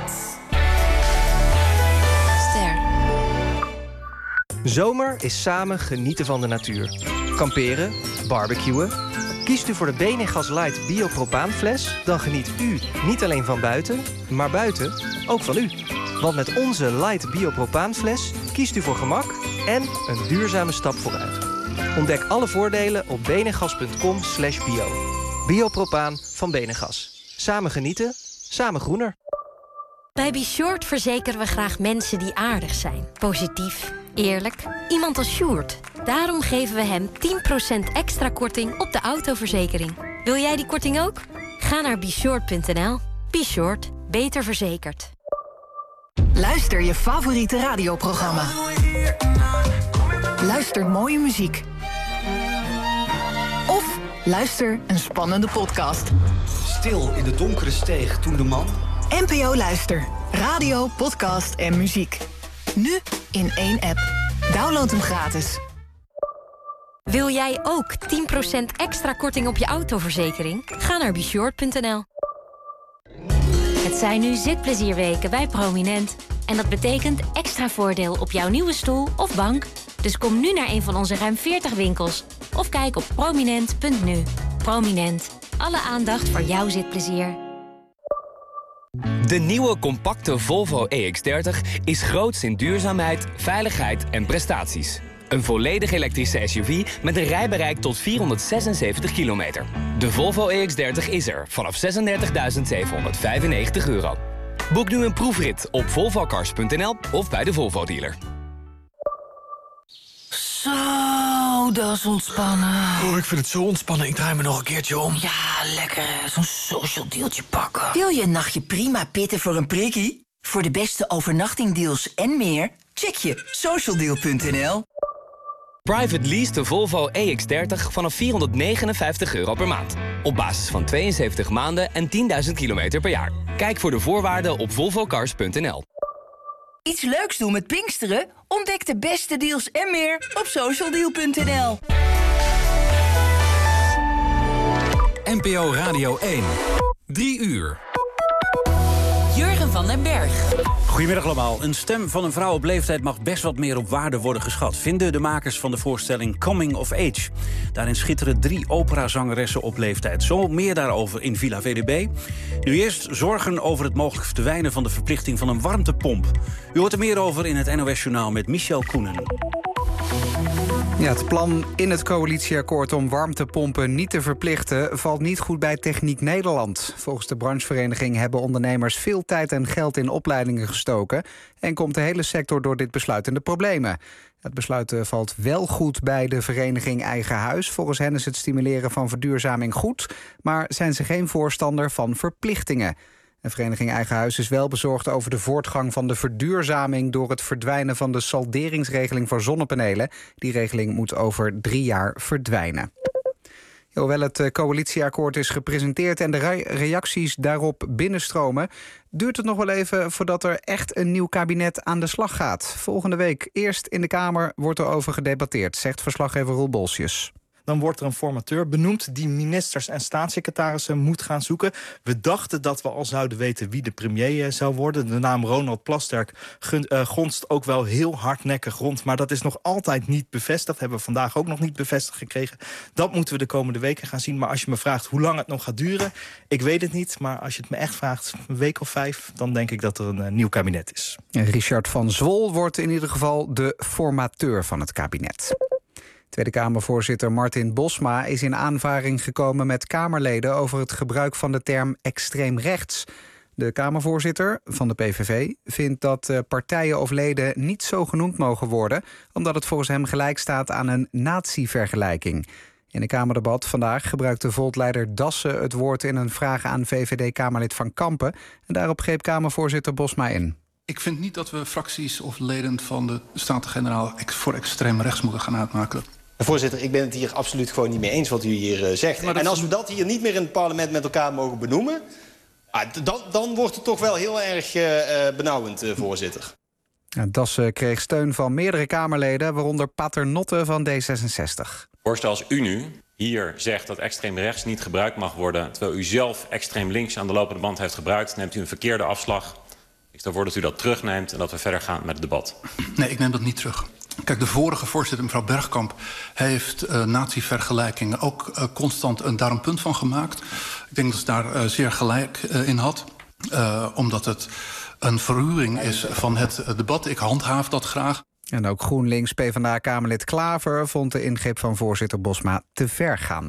Ster. Zomer is samen genieten van de natuur. Kamperen, barbecuen. Kiest u voor de Benegas Light Biopropaanfles... dan geniet u niet alleen van buiten, maar buiten ook van u. Want met onze Light Biopropaanfles kiest u voor gemak en een duurzame stap vooruit. Ontdek alle voordelen op benegas.com/bio. Biopropaan van Benegas. Samen genieten, samen groener. Bij Be Short verzekeren we graag mensen die aardig zijn. Positief, eerlijk. Iemand als Sjoerd. Daarom geven we hem 10% extra korting op de autoverzekering. Wil jij die korting ook? Ga naar BeShort.nl. BeShort. Beter verzekerd. Luister je favoriete radioprogramma. Luister mooie muziek. Of luister een spannende podcast. Stil in de donkere steeg toen de man... NPO Luister. Radio, podcast en muziek. Nu in één app. Download hem gratis. Wil jij ook 10% extra korting op je autoverzekering? Ga naar BeShort.nl. Het zijn nu zitplezierweken bij Prominent. En dat betekent extra voordeel op jouw nieuwe stoel of bank. Dus kom nu naar een van onze ruim 40 winkels. Of kijk op prominent.nu. Prominent. Alle aandacht voor jouw zitplezier. De nieuwe compacte Volvo EX30 is groots in duurzaamheid, veiligheid en prestaties. Een volledig elektrische SUV met een rijbereik tot 476 kilometer. De Volvo EX30 is er vanaf €36.795. Boek nu een proefrit op volvocars.nl of bij de Volvo-dealer. Zo, dat is ontspannen. Oh, ik vind het zo ontspannen. Ik draai me nog een keertje om. Ja, lekker hè. Zo'n social dealtje pakken. Wil je een nachtje prima pitten voor een prikkie? Voor de beste overnachtingdeals en meer, check je socialdeal.nl. Private lease de Volvo EX30 vanaf €459 per maand. Op basis van 72 maanden en 10.000 kilometer per jaar. Kijk voor de voorwaarden op volvocars.nl. Iets leuks doen met Pinksteren? Ontdek de beste deals en meer op socialdeal.nl. NPO Radio 1. 3 uur. Jurgen van den Berg. Goedemiddag allemaal. Een stem van een vrouw op leeftijd mag best wat meer op waarde worden geschat, vinden de makers van de voorstelling Coming of Age. Daarin schitteren 3 operazangeressen op leeftijd. Zo meer daarover in Villa VDB. Nu eerst zorgen over het mogelijk verdwijnen van de verplichting van een warmtepomp. U hoort er meer over in het NOS-journaal met Michel Koenen. Ja, het plan in het coalitieakkoord om warmtepompen niet te verplichten valt niet goed bij Techniek Nederland. Volgens de branchevereniging hebben ondernemers veel tijd en geld in opleidingen gestoken en komt de hele sector door dit besluit in de problemen. Het besluit valt wel goed bij de vereniging Eigen Huis. Volgens hen is het stimuleren van verduurzaming goed, maar zijn ze geen voorstander van verplichtingen. De vereniging Eigen Huis is wel bezorgd over de voortgang van de verduurzaming door het verdwijnen van de salderingsregeling voor zonnepanelen. Die regeling moet over 3 jaar verdwijnen. Hoewel het coalitieakkoord is gepresenteerd en de reacties daarop binnenstromen, duurt het nog wel even voordat er echt een nieuw kabinet aan de slag gaat. Volgende week eerst in de Kamer wordt er over gedebatteerd, zegt verslaggever Roel Bolsjes. Dan wordt er een formateur benoemd die ministers en staatssecretarissen moet gaan zoeken. We dachten dat we al zouden weten wie de premier zou worden. De naam Ronald Plasterk gonst ook wel heel hardnekkig rond. Maar dat is nog altijd niet bevestigd. Hebben we vandaag ook nog niet bevestigd gekregen. Dat moeten we de komende weken gaan zien. Maar als je me vraagt hoe lang het nog gaat duren, ik weet het niet. Maar als je het me echt vraagt, een week of 5... dan denk ik dat er een nieuw kabinet is. Richard van Zwol wordt in ieder geval de formateur van het kabinet. Tweede Kamervoorzitter Martin Bosma is in aanvaring gekomen met Kamerleden over het gebruik van de term extreem rechts. De Kamervoorzitter van de PVV vindt dat partijen of leden niet zo genoemd mogen worden, omdat het volgens hem gelijk staat aan een nazi-vergelijking. In een Kamerdebat vandaag gebruikte Volt-leider Dassen het woord in een vraag aan VVD-Kamerlid Van Kampen. En daarop greep Kamervoorzitter Bosma in. Ik vind niet dat we fracties of leden van de Staten-Generaal voor extreem rechts moeten gaan uitmaken. Voorzitter, ik ben het hier absoluut gewoon niet mee eens wat u hier zegt. En als we dat hier niet meer in het parlement met elkaar mogen benoemen, dan wordt het toch wel heel erg benauwend, voorzitter. Dassen kreeg steun van meerdere Kamerleden, waaronder Paternotte van D66. Voorstel, als u nu hier zegt dat extreem rechts niet gebruikt mag worden, terwijl u zelf extreem links aan de lopende band heeft gebruikt, neemt u een verkeerde afslag. Ik stel voor dat u dat terugneemt en dat we verder gaan met het debat. Nee, ik neem dat niet terug. Kijk, de vorige voorzitter, mevrouw Bergkamp, heeft nazi-vergelijkingen ook constant daar een punt van gemaakt. Ik denk dat ze daar zeer gelijk in had. Omdat het een verruwing is van het debat. Ik handhaaf dat graag. En ook GroenLinks PvdA-Kamerlid Klaver vond de ingreep van voorzitter Bosma te ver gaan.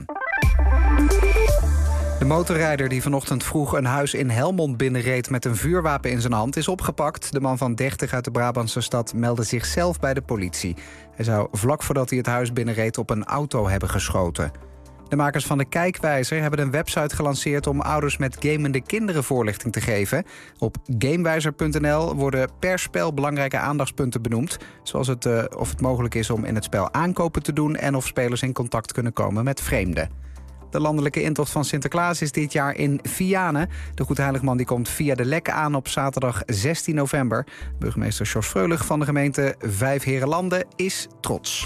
De motorrijder die vanochtend vroeg een huis in Helmond binnenreed met een vuurwapen in zijn hand is opgepakt. De man van 30 uit de Brabantse stad meldde zichzelf bij de politie. Hij zou vlak voordat hij het huis binnenreed op een auto hebben geschoten. De makers van de Kijkwijzer hebben een website gelanceerd om ouders met gamende kinderen voorlichting te geven. Op gamewijzer.nl worden per spel belangrijke aandachtspunten benoemd. Zoals of het mogelijk is om in het spel aankopen te doen en of spelers in contact kunnen komen met vreemden. De landelijke intocht van Sinterklaas is dit jaar in Vianen. De Goedheiligman die komt via de Lek aan op zaterdag 16 november. Burgemeester Jos Freulich van de gemeente Vijfheerenlanden is trots.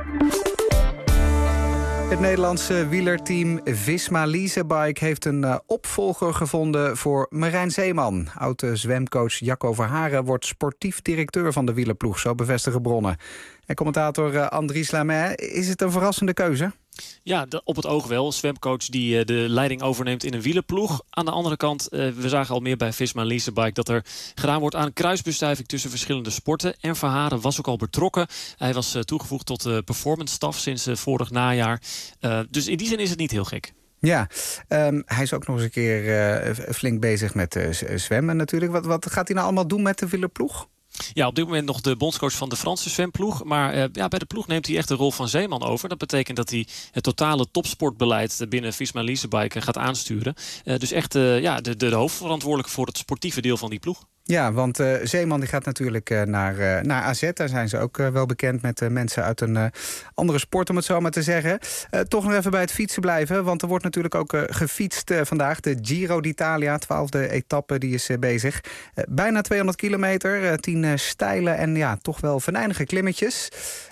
Het Nederlandse wielerteam Visma Leasebike heeft een opvolger gevonden voor Marijn Zeeman. Oud-zwemcoach Jacco Verharen wordt sportief directeur van de wielerploeg, zo bevestigen bronnen. En commentator Andries Lamet, is het een verrassende keuze? Ja, op het oog wel. Zwemcoach die de leiding overneemt in een wielerploeg. Aan de andere kant, we zagen al meer bij Visma Leasebike dat er gedaan wordt aan kruisbestuiving tussen verschillende sporten. En Verharen was ook al betrokken. Hij was toegevoegd tot de performance staff sinds vorig najaar. Dus in die zin is het niet heel gek. Ja, hij is ook nog eens een keer flink bezig met zwemmen natuurlijk. Wat gaat hij nou allemaal doen met de wielerploeg? Ja, op dit moment nog de bondscoach van de Franse zwemploeg. Maar bij de ploeg neemt hij echt de rol van Zeeman over. Dat betekent dat hij het totale topsportbeleid binnen Visma Leasebike gaat aansturen. Dus echt de hoofdverantwoordelijke voor het sportieve deel van die ploeg. Ja, want Zeeman die gaat natuurlijk naar AZ. Daar zijn ze ook wel bekend met mensen uit een andere sport, om het zo maar te zeggen. Toch nog even bij het fietsen blijven, want er wordt natuurlijk ook gefietst vandaag. De Giro d'Italia, 12e etappe, die is bezig. Bijna 200 kilometer, 10 steile en toch wel venijnige klimmetjes.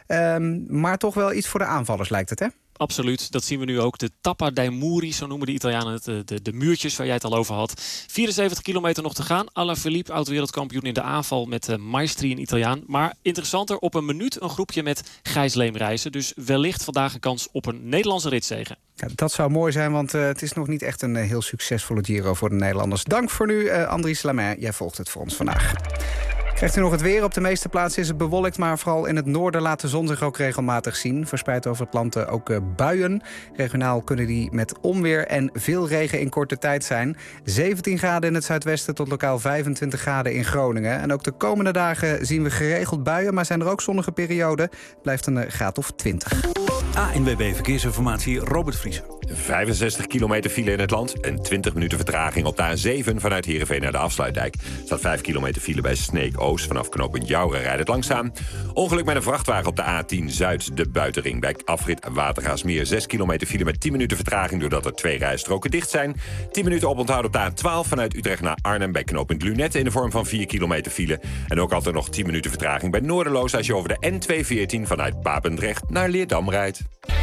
Maar toch wel iets voor de aanvallers lijkt het, hè? Absoluut, dat zien we nu ook. De Tappa dei Muri, zo noemen de Italianen het. De muurtjes waar jij het al over had. 74 kilometer nog te gaan. Alaphilippe, oud-wereldkampioen in de aanval met Maestri in Italiaan. Maar interessanter, op een minuut een groepje met Gijs Leemreizen. Dus wellicht vandaag een kans op een Nederlandse ritzege. Ja, dat zou mooi zijn, want het is nog niet echt een heel succesvolle Giro voor de Nederlanders. Dank voor nu, Andries Lamet. Jij volgt het voor ons vandaag. Krijgt u nog het weer? Op de meeste plaatsen is het bewolkt, maar vooral in het noorden laat de zon zich ook regelmatig zien. Verspreid over het land ook buien. Regionaal kunnen die met onweer en veel regen in korte tijd zijn. 17 graden in het zuidwesten tot lokaal 25 graden in Groningen. En ook de komende dagen zien we geregeld buien, maar zijn er ook zonnige perioden. Blijft een graad of 20. ANWB Verkeersinformatie, Robert Vriezen. 65 kilometer file in het land en 20 minuten vertraging op de A7 vanuit Heerenveen naar de Afsluitdijk. Er staat 5 kilometer file bij Sneek Oost. Vanaf knooppunt Jouren rijdt het langzaam. Ongeluk met een vrachtwagen op de A10 Zuid, de buitenring. Bij afrit Watergaasmeer 6 kilometer file met 10 minuten vertraging doordat er 2 rijstroken dicht zijn. 10 minuten oponthoud op de A12 vanuit Utrecht naar Arnhem bij knooppunt Lunette in de vorm van 4 kilometer file. En ook altijd nog 10 minuten vertraging bij Noorderloos als je over de N214 vanuit Papendrecht naar Leerdam rijdt.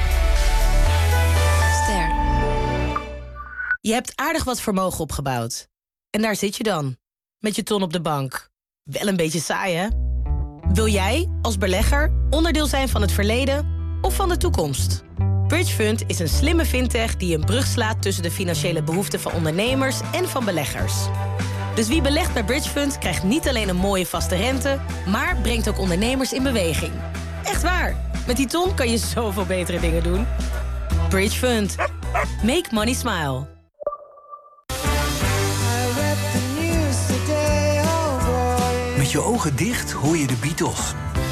Je hebt aardig wat vermogen opgebouwd. En daar zit je dan, met je ton op de bank. Wel een beetje saai, hè? Wil jij, als belegger, onderdeel zijn van het verleden of van de toekomst? Bridgefund is een slimme fintech die een brug slaat tussen de financiële behoeften van ondernemers en van beleggers. Dus wie belegt bij Bridgefund krijgt niet alleen een mooie vaste rente, maar brengt ook ondernemers in beweging. Echt waar, met die ton kan je zoveel betere dingen doen. Bridgefund. Make money smile. Met je ogen dicht hoor je de Beatles.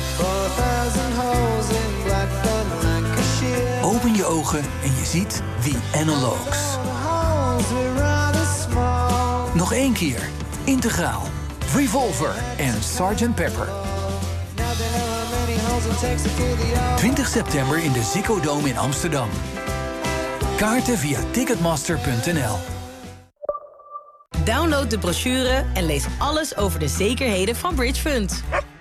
Open je ogen en je ziet The Analogues. Nog 1 keer. Integraal. Revolver en Sgt. Pepper. 20 september in de Ziggo Dome in Amsterdam. Kaarten via ticketmaster.nl. Download de brochure en lees alles over de zekerheden van Bridgefund.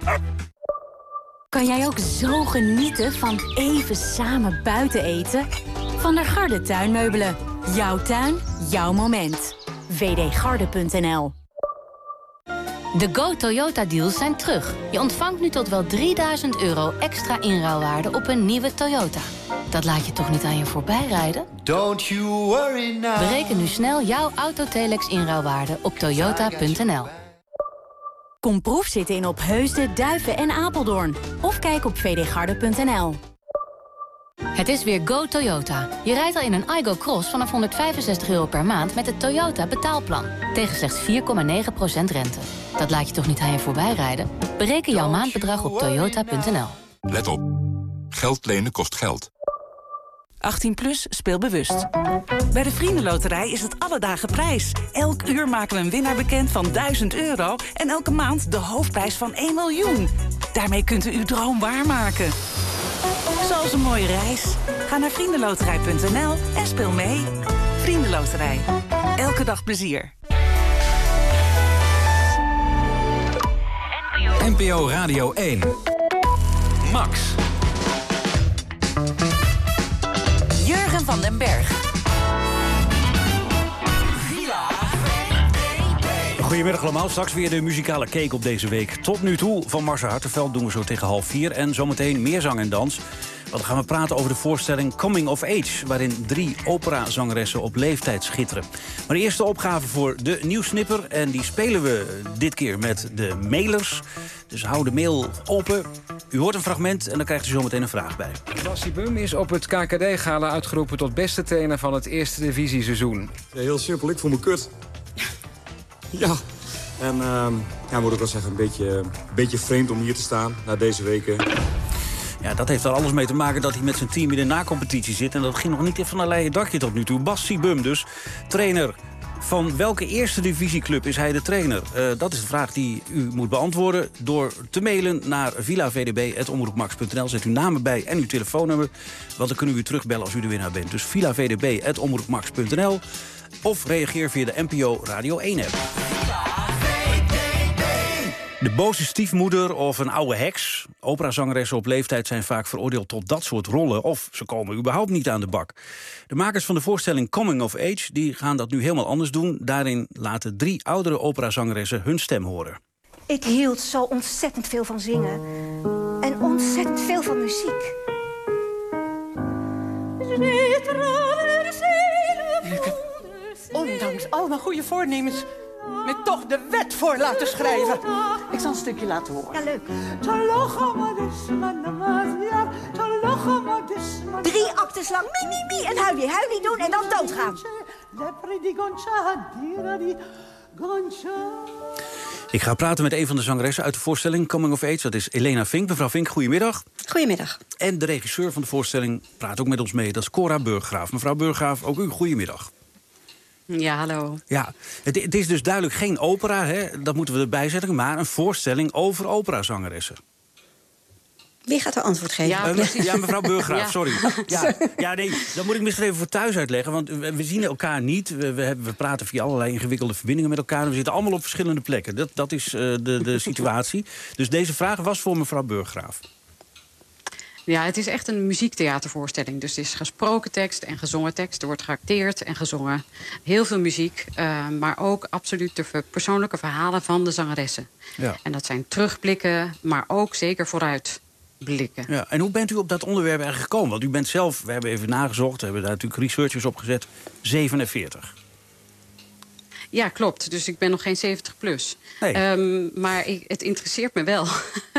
Kan jij ook zo genieten van even samen buiten eten? Van der Garde Tuinmeubelen. Jouw tuin, jouw moment. wdgarde.nl. De Go Toyota deals zijn terug. Je ontvangt nu tot wel €3000 extra inruilwaarde op een nieuwe Toyota. Dat laat je toch niet aan je voorbij rijden? Don't you worry now. Bereken nu snel jouw Autotelex inruilwaarde op toyota.nl. Kom proefzitten in Opheusden, Duiven en Apeldoorn. Of kijk op vdgarde.nl. Het is weer Go Toyota. Je rijdt al in een Aygo Cross vanaf €165 per maand met het Toyota betaalplan. Tegen slechts 4,9% rente. Dat laat je toch niet aan je voorbij rijden? Bereken jouw maandbedrag op toyota.nl. Let op. Geld lenen kost geld. 18+, speel bewust. Bij de Vriendenloterij is het alle dagen prijs. Elk uur maken we een winnaar bekend van €1000... en elke maand de hoofdprijs van 1 miljoen. Daarmee kunt u uw droom waarmaken. Zoals een mooie reis. Ga naar vriendenloterij.nl en speel mee. Vriendenloterij. Elke dag plezier. NPO Radio 1. Max. Jurgen van den Berg. Goedemiddag allemaal, straks weer de muzikale cake op deze week. Tot nu toe van Marcel Hartenveld doen we zo tegen 3:30. En zometeen meer zang en dans. Want dan gaan we praten over de voorstelling Coming of Age... waarin 3 operazangeressen op leeftijd schitteren. Maar de eerste opgave voor de nieuwsnipper... en die spelen we dit keer met de mailers. Dus hou de mail open. U hoort een fragment en dan krijgt u zometeen een vraag bij. Bassie Bum is op het KKD-gala uitgeroepen... tot beste trainer van het eerste divisieseizoen. Ja, heel simpel, ik voel me kut. Ja, en moet ik wel zeggen, een beetje vreemd om hier te staan na deze weken. Ja, dat heeft er alles mee te maken dat hij met zijn team in de nacompetitie zit. En dat ging nog niet van een leien dakje tot nu toe. Bassie Bum dus, trainer. Van welke eerste divisieclub is hij de trainer? Dat is de vraag die u moet beantwoorden door te mailen naar villavdb@omroepmax.nl. Zet uw naam bij en uw telefoonnummer, want dan kunnen we u terugbellen als u de winnaar bent. Dus villavdb@omroepmax.nl of reageer via de NPO Radio 1-app. De boze stiefmoeder of een oude heks. Operazangeressen op leeftijd zijn vaak veroordeeld tot dat soort rollen... of ze komen überhaupt niet aan de bak. De makers van de voorstelling Coming of Age die gaan dat nu helemaal anders doen. Daarin laten 3 oudere operazangeressen hun stem horen. Ik hield zo ontzettend veel van zingen. En ontzettend veel van muziek. Ondanks al mijn goede voornemens... me toch de wet voor laten schrijven. Ik zal een stukje laten horen. Ja, leuk. 3 actes lang mi en huilie doen en dan doodgaan. Ik ga praten met een van de zangeressen uit de voorstelling Coming of Age. Dat is Elena Vink. Mevrouw Vink, goedemiddag. Goedemiddag. En de regisseur van de voorstelling praat ook met ons mee. Dat is Cora Burggraaf. Mevrouw Burggraaf, ook u goedemiddag. Ja, hallo. Ja, het is dus duidelijk geen opera, hè? Dat moeten we erbij zetten... maar een voorstelling over operazangeressen. Wie gaat er antwoord geven? Ja, mevrouw Burggraaf, sorry. Ja, nee, dat moet ik misschien even voor thuis uitleggen... want we zien elkaar niet. We praten via allerlei ingewikkelde verbindingen met elkaar... en we zitten allemaal op verschillende plekken. Dat is de situatie. Dus deze vraag was voor mevrouw Burggraaf. Ja, het is echt een muziektheatervoorstelling. Dus het is gesproken tekst en gezongen tekst. Er wordt geacteerd en gezongen. Heel veel muziek, maar ook absoluut de persoonlijke verhalen van de zangeressen. Ja. En dat zijn terugblikken, maar ook zeker vooruitblikken. Ja, en hoe bent u op dat onderwerp eigenlijk gekomen? Want u bent zelf, we hebben even nagezocht... we hebben daar natuurlijk researchers op gezet, 47. Ja, klopt. Dus ik ben nog geen 70 plus. Nee. Maar het interesseert me wel.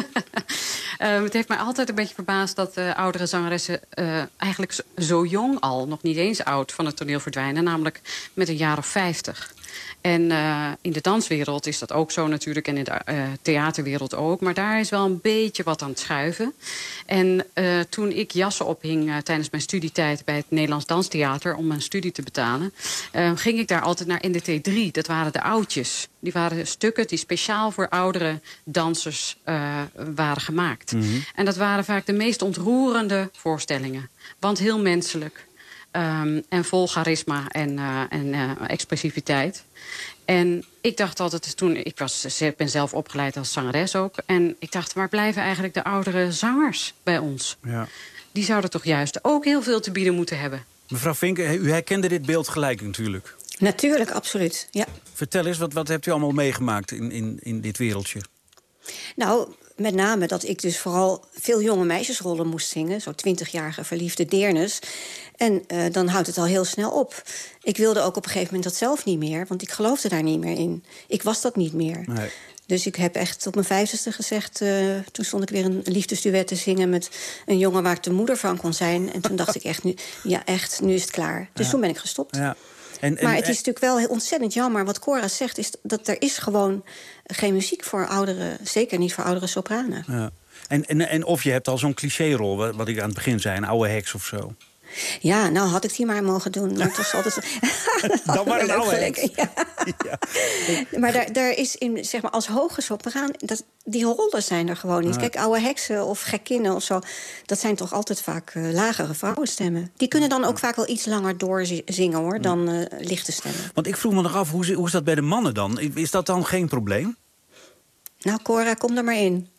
Het heeft mij altijd een beetje verbaasd dat oudere zangeressen... eigenlijk zo jong al, nog niet eens oud, van het toneel verdwijnen. Namelijk met een jaar of 50. En in de danswereld is dat ook zo natuurlijk. En in de theaterwereld ook. Maar daar is wel een beetje wat aan het schuiven. En toen ik jassen ophing tijdens mijn studietijd... bij het Nederlands Danstheater om mijn studie te betalen... ging ik daar altijd naar NDT 3. Dat waren de oudjes. Die waren stukken die speciaal voor oudere dansers waren gemaakt. Mm-hmm. En dat waren vaak de meest ontroerende voorstellingen. Want heel menselijk. En vol charisma en expressiviteit. En ik dacht altijd, toen ik ben zelf opgeleid als zangeres ook... en ik dacht, waar blijven eigenlijk de oudere zangers bij ons? Ja. Die zouden toch juist ook heel veel te bieden moeten hebben. Mevrouw Vink, u herkende dit beeld gelijk natuurlijk. Natuurlijk, absoluut, ja. Vertel eens, wat hebt u allemaal meegemaakt in dit wereldje? Nou, met name dat ik dus vooral veel jonge meisjesrollen moest zingen. Zo 20-jarige verliefde deernes. En dan houdt het al heel snel op. Ik wilde ook op een gegeven moment dat zelf niet meer. Want ik geloofde daar niet meer in. Ik was dat niet meer. Nee. Dus ik heb echt op mijn 50ste gezegd... toen stond ik weer een liefdesduet te zingen met een jongen waar ik de moeder van kon zijn. En toen dacht ik echt, nu is het klaar. Dus toen ben ik gestopt. Ja. Maar het is natuurlijk wel heel ontzettend jammer. Wat Cora zegt, is dat er is gewoon geen muziek voor ouderen... zeker niet voor oudere sopranen. Ja. En of je hebt al zo'n cliché-rol, wat ik aan het begin zei... een oude heks of zo. Ja, nou had ik die maar mogen doen. Maar het was altijd... Dan maar een oude heks. Ja. Maar daar is in, zeg maar, als hoge sopraan... die rollen zijn er gewoon niet. Kijk, oude heksen of gekkinnen of zo... dat zijn toch altijd vaak lagere vrouwenstemmen. Die kunnen dan ook vaak wel iets langer doorzingen, hoor... dan lichte stemmen. Want ik vroeg me nog af, hoe is dat bij de mannen dan? Is dat dan geen probleem? Nou, Cora, kom er maar in.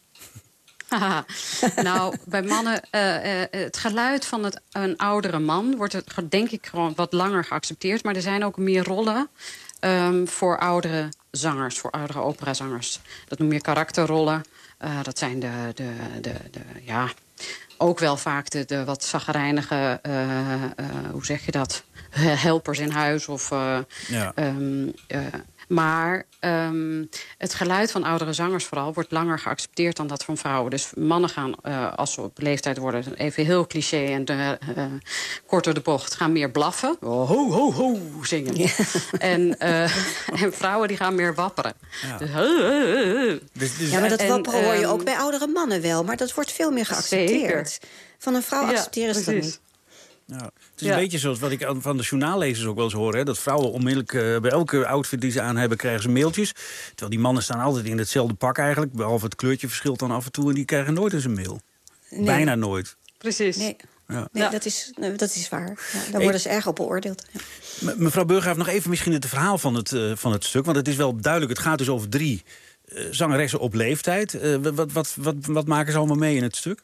Nou, bij mannen, het geluid van een oudere man... wordt het, denk ik, gewoon wat langer geaccepteerd. Maar er zijn ook meer rollen voor oudere zangers, voor oudere operazangers. Dat noem je karakterrollen. Dat zijn ja, ook wel vaak de wat chagrijnige, hoe zeg je dat? Helpers in huis of... Maar het geluid van oudere zangers vooral wordt langer geaccepteerd dan dat van vrouwen. Dus mannen gaan, als ze op leeftijd worden, even heel cliché en kort door de bocht, gaan meer blaffen. Oh, ho, ho, ho, zingen. Ja. En vrouwen die gaan meer wapperen. Ja, dus, maar dat wapperen hoor je ook bij oudere mannen wel. Maar dat wordt veel meer geaccepteerd. Zeker. Van een vrouw accepteren ze dat niet. Ja, het is een beetje zoals wat ik van de journaallezers ook wel eens hoor. Hè, dat vrouwen onmiddellijk bij elke outfit die ze aan hebben... krijgen ze mailtjes. Terwijl die mannen staan altijd in hetzelfde pak eigenlijk. Behalve het kleurtje verschilt dan af en toe. En die krijgen nooit eens een mail. Nee. Bijna nooit. Precies. Nee, dat is waar. Ja, daar worden ze erg op beoordeeld. Ja. Mevrouw Burggraaf, nog even misschien het verhaal van het stuk. Want het is wel duidelijk, het gaat dus over 3 zangeressen op leeftijd. Wat maken ze allemaal mee in het stuk?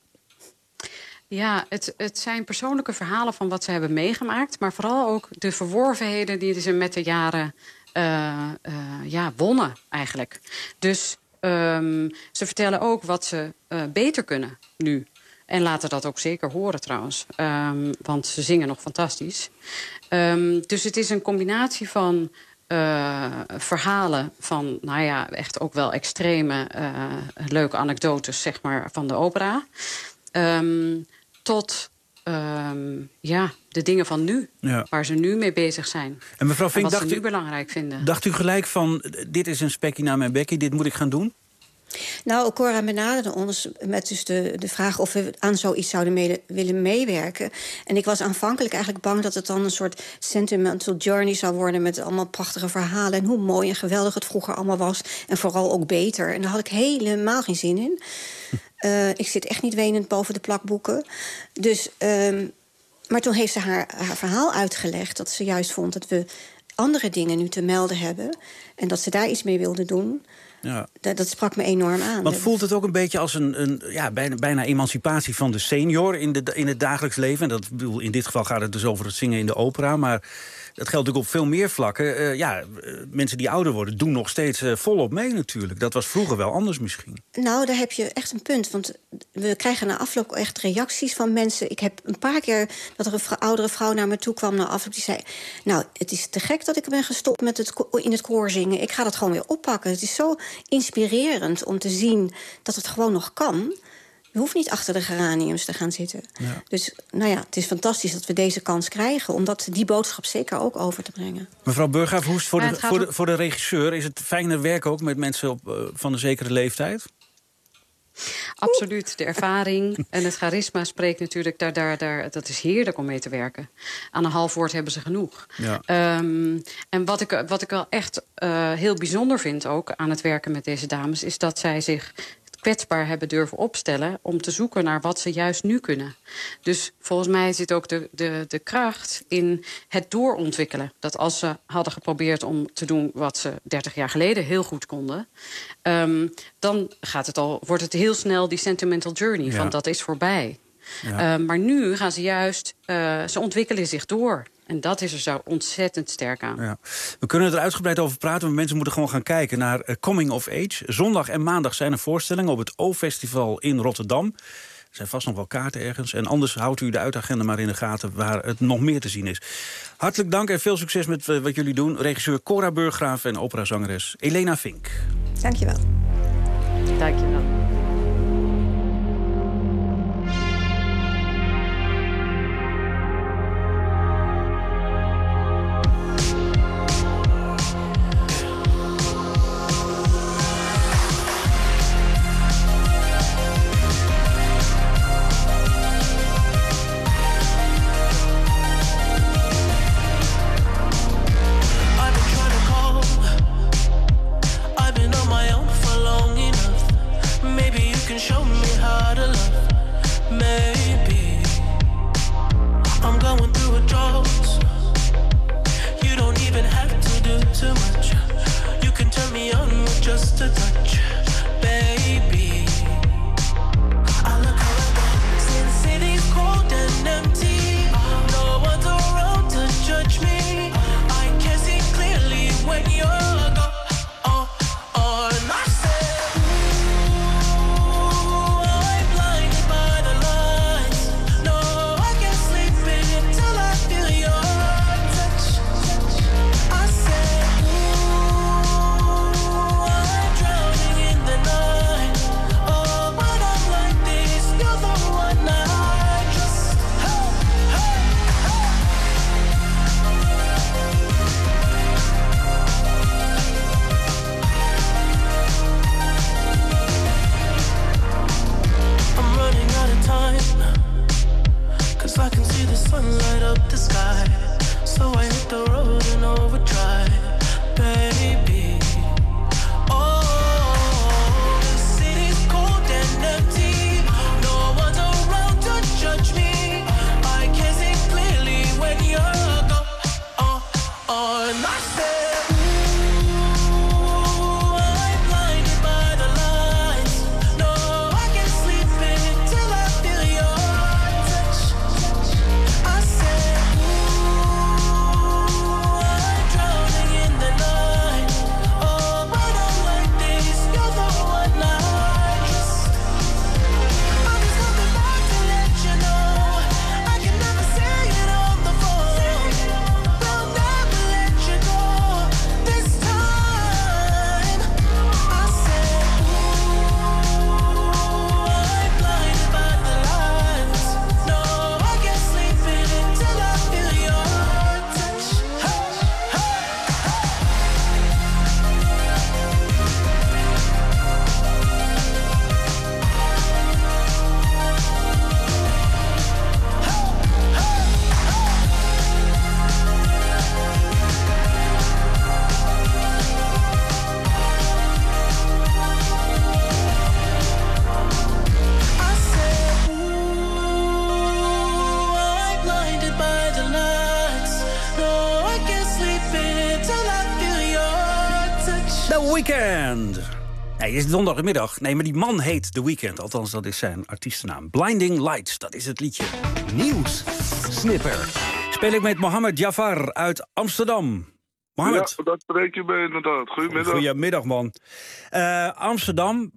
Ja, het zijn persoonlijke verhalen van wat ze hebben meegemaakt... maar vooral ook de verworvenheden die ze met de jaren wonnen eigenlijk. Dus ze vertellen ook wat ze beter kunnen nu. En laten dat ook zeker horen trouwens. Want ze zingen nog fantastisch. Dus het is een combinatie van... verhalen van, nou ja, echt ook wel extreme... leuke anekdotes, zeg maar, van de opera... tot de dingen van nu, waar ze nu mee bezig zijn. En mevrouw Vink, wat ze nu belangrijk vinden. Dacht u gelijk van, dit is een spekkie naar mijn bekkie, dit moet ik gaan doen? Nou, Cora benaderde ons met dus de vraag of we aan zoiets zouden willen meewerken. En ik was aanvankelijk eigenlijk bang dat het dan een soort sentimental journey zou worden... met allemaal prachtige verhalen en hoe mooi en geweldig het vroeger allemaal was. En vooral ook beter. En daar had ik helemaal geen zin in. Ik zit echt niet wenend boven de plakboeken. Dus, maar toen heeft ze haar verhaal uitgelegd... dat ze juist vond dat we andere dingen nu te melden hebben... en dat ze daar iets mee wilde doen... Ja. Dat sprak me enorm aan. Want voelt het ook een beetje als bijna emancipatie van de senior in het dagelijks leven? En in dit geval gaat het dus over het zingen in de opera. Maar dat geldt natuurlijk op veel meer vlakken. Mensen die ouder worden doen nog steeds volop mee natuurlijk. Dat was vroeger wel anders misschien. Nou, daar heb je echt een punt. Want we krijgen na afloop echt reacties van mensen. Ik heb een paar keer dat er een oudere vrouw naar me toe kwam na afloop. Die zei, nou, het is te gek dat ik ben gestopt met in het koor zingen. Ik ga dat gewoon weer oppakken. Het is zo inspirerend om te zien dat het gewoon nog kan. Je hoeft niet achter de geraniums te gaan zitten. Ja. Dus nou ja, het is fantastisch dat we deze kans krijgen... om die boodschap zeker ook over te brengen. Mevrouw Burggraaf, hoe is het voor de regisseur? Is het fijner werken ook met mensen van een zekere leeftijd? Absoluut. De ervaring en het charisma spreekt natuurlijk daar. Dat is heerlijk om mee te werken. Aan een half woord hebben ze genoeg. Ja. En wat ik wel echt heel bijzonder vind ook aan het werken met deze dames... is dat zij zich kwetsbaar hebben durven opstellen... om te zoeken naar wat ze juist nu kunnen. Dus volgens mij zit ook de kracht in het doorontwikkelen. Dat als ze hadden geprobeerd om te doen wat ze 30 jaar geleden heel goed konden... dan wordt het heel snel die sentimental journey van dat is voorbij. Ja. Maar nu gaan ze juist, ze ontwikkelen zich door... En dat is er zo ontzettend sterk aan. Ja. We kunnen er uitgebreid over praten, maar mensen moeten gewoon gaan kijken naar Coming of Age. Zondag en maandag zijn er voorstellingen op het O-festival in Rotterdam. Er zijn vast nog wel kaarten ergens. En anders houdt u de uitagenda maar in de gaten waar het nog meer te zien is. Hartelijk dank en veel succes met wat jullie doen. Regisseur Cora Burggraaf en operazangeres Elena Vink. Dankjewel. Dankjewel. The Weeknd. Nee, het is donderdagmiddag. Nee, maar die man heet The Weeknd. Althans, dat is zijn artiestennaam. Blinding Lights, dat is het liedje. Nieuws. Snipper. Speel ik met Mohammed Jafar uit Amsterdam. Mohammed. Ja, dat spreek je mee inderdaad. Goedemiddag. Goedemiddag, man. Amsterdam,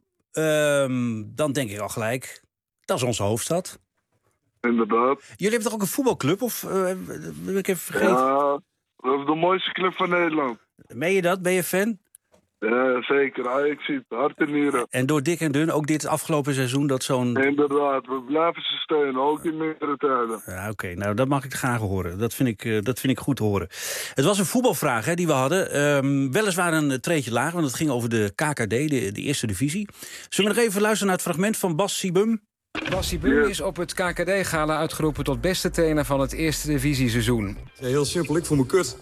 dan denk ik al gelijk, dat is onze hoofdstad. Inderdaad. Jullie hebben toch ook een voetbalclub? Of heb ik even vergeten? Ja, dat is de mooiste club van Nederland. Meen je dat? Ben je fan? Ja, zeker. Ik zie het. Hart en nieren. En door dik en dun, ook dit afgelopen seizoen, dat zo'n... Inderdaad, we blijven ze steunen, ook in mindere tijden. Ja, oké. Nou, dat mag ik graag horen. Dat vind ik goed te horen. Het was een voetbalvraag die we hadden. Weliswaar een treedje lager, want het ging over de KKD, de eerste divisie. Zullen we nog even luisteren naar het fragment van Bas Sibum? Bas Sibum is op het KKD-gala uitgeroepen tot beste trainer van het eerste divisieseizoen. Ja, heel simpel, ik voel me kut.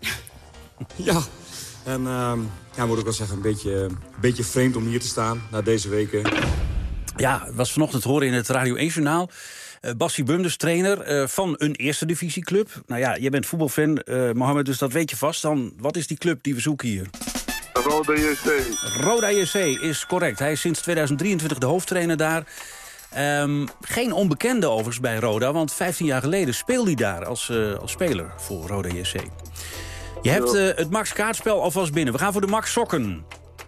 Ja, en moet ik wel zeggen, een beetje vreemd om hier te staan na deze weken. Ja, het was vanochtend te horen in het Radio 1-journaal. Bas Sibum, dus trainer van een eerste divisieclub. Nou ja, jij bent voetbalfan, Mohammed, dus dat weet je vast. Dan, wat is die club die we zoeken hier? Roda JC. Roda JC is correct. Hij is sinds 2023 de hoofdtrainer daar. Geen onbekende overigens bij Roda, want 15 jaar geleden speelde hij daar als speler voor Roda JC. Je hebt het Max kaartspel alvast binnen. We gaan voor de Max sokken.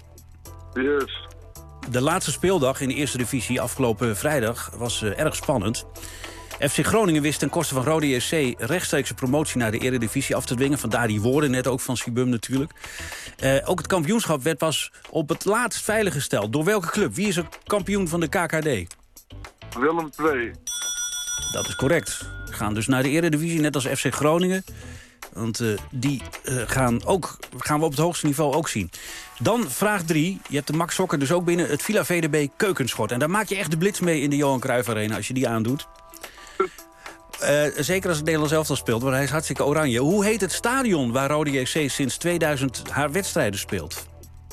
Yes. De laatste speeldag in de eerste divisie afgelopen vrijdag was erg spannend. FC Groningen wist ten koste van Roda JC rechtstreeks een promotie naar de eredivisie af te dwingen. Vandaar die woorden net ook van Sibum natuurlijk. Ook het kampioenschap werd pas op het laatst veiliggesteld. Door welke club? Wie is er kampioen van de KKD? Willem II. Dat is correct. We gaan dus naar de eredivisie, net als FC Groningen. Want die gaan we op het hoogste niveau ook zien. Dan vraag 3. Je hebt de Max Sokker dus ook binnen. Het Villa VDB keukenschort. En daar maak je echt de blitz mee in de Johan Cruijff Arena als je die aandoet. Zeker als het Nederlands elftal speelt, want hij is hartstikke oranje. Hoe heet het stadion waar Roda JC sinds 2000 haar wedstrijden speelt?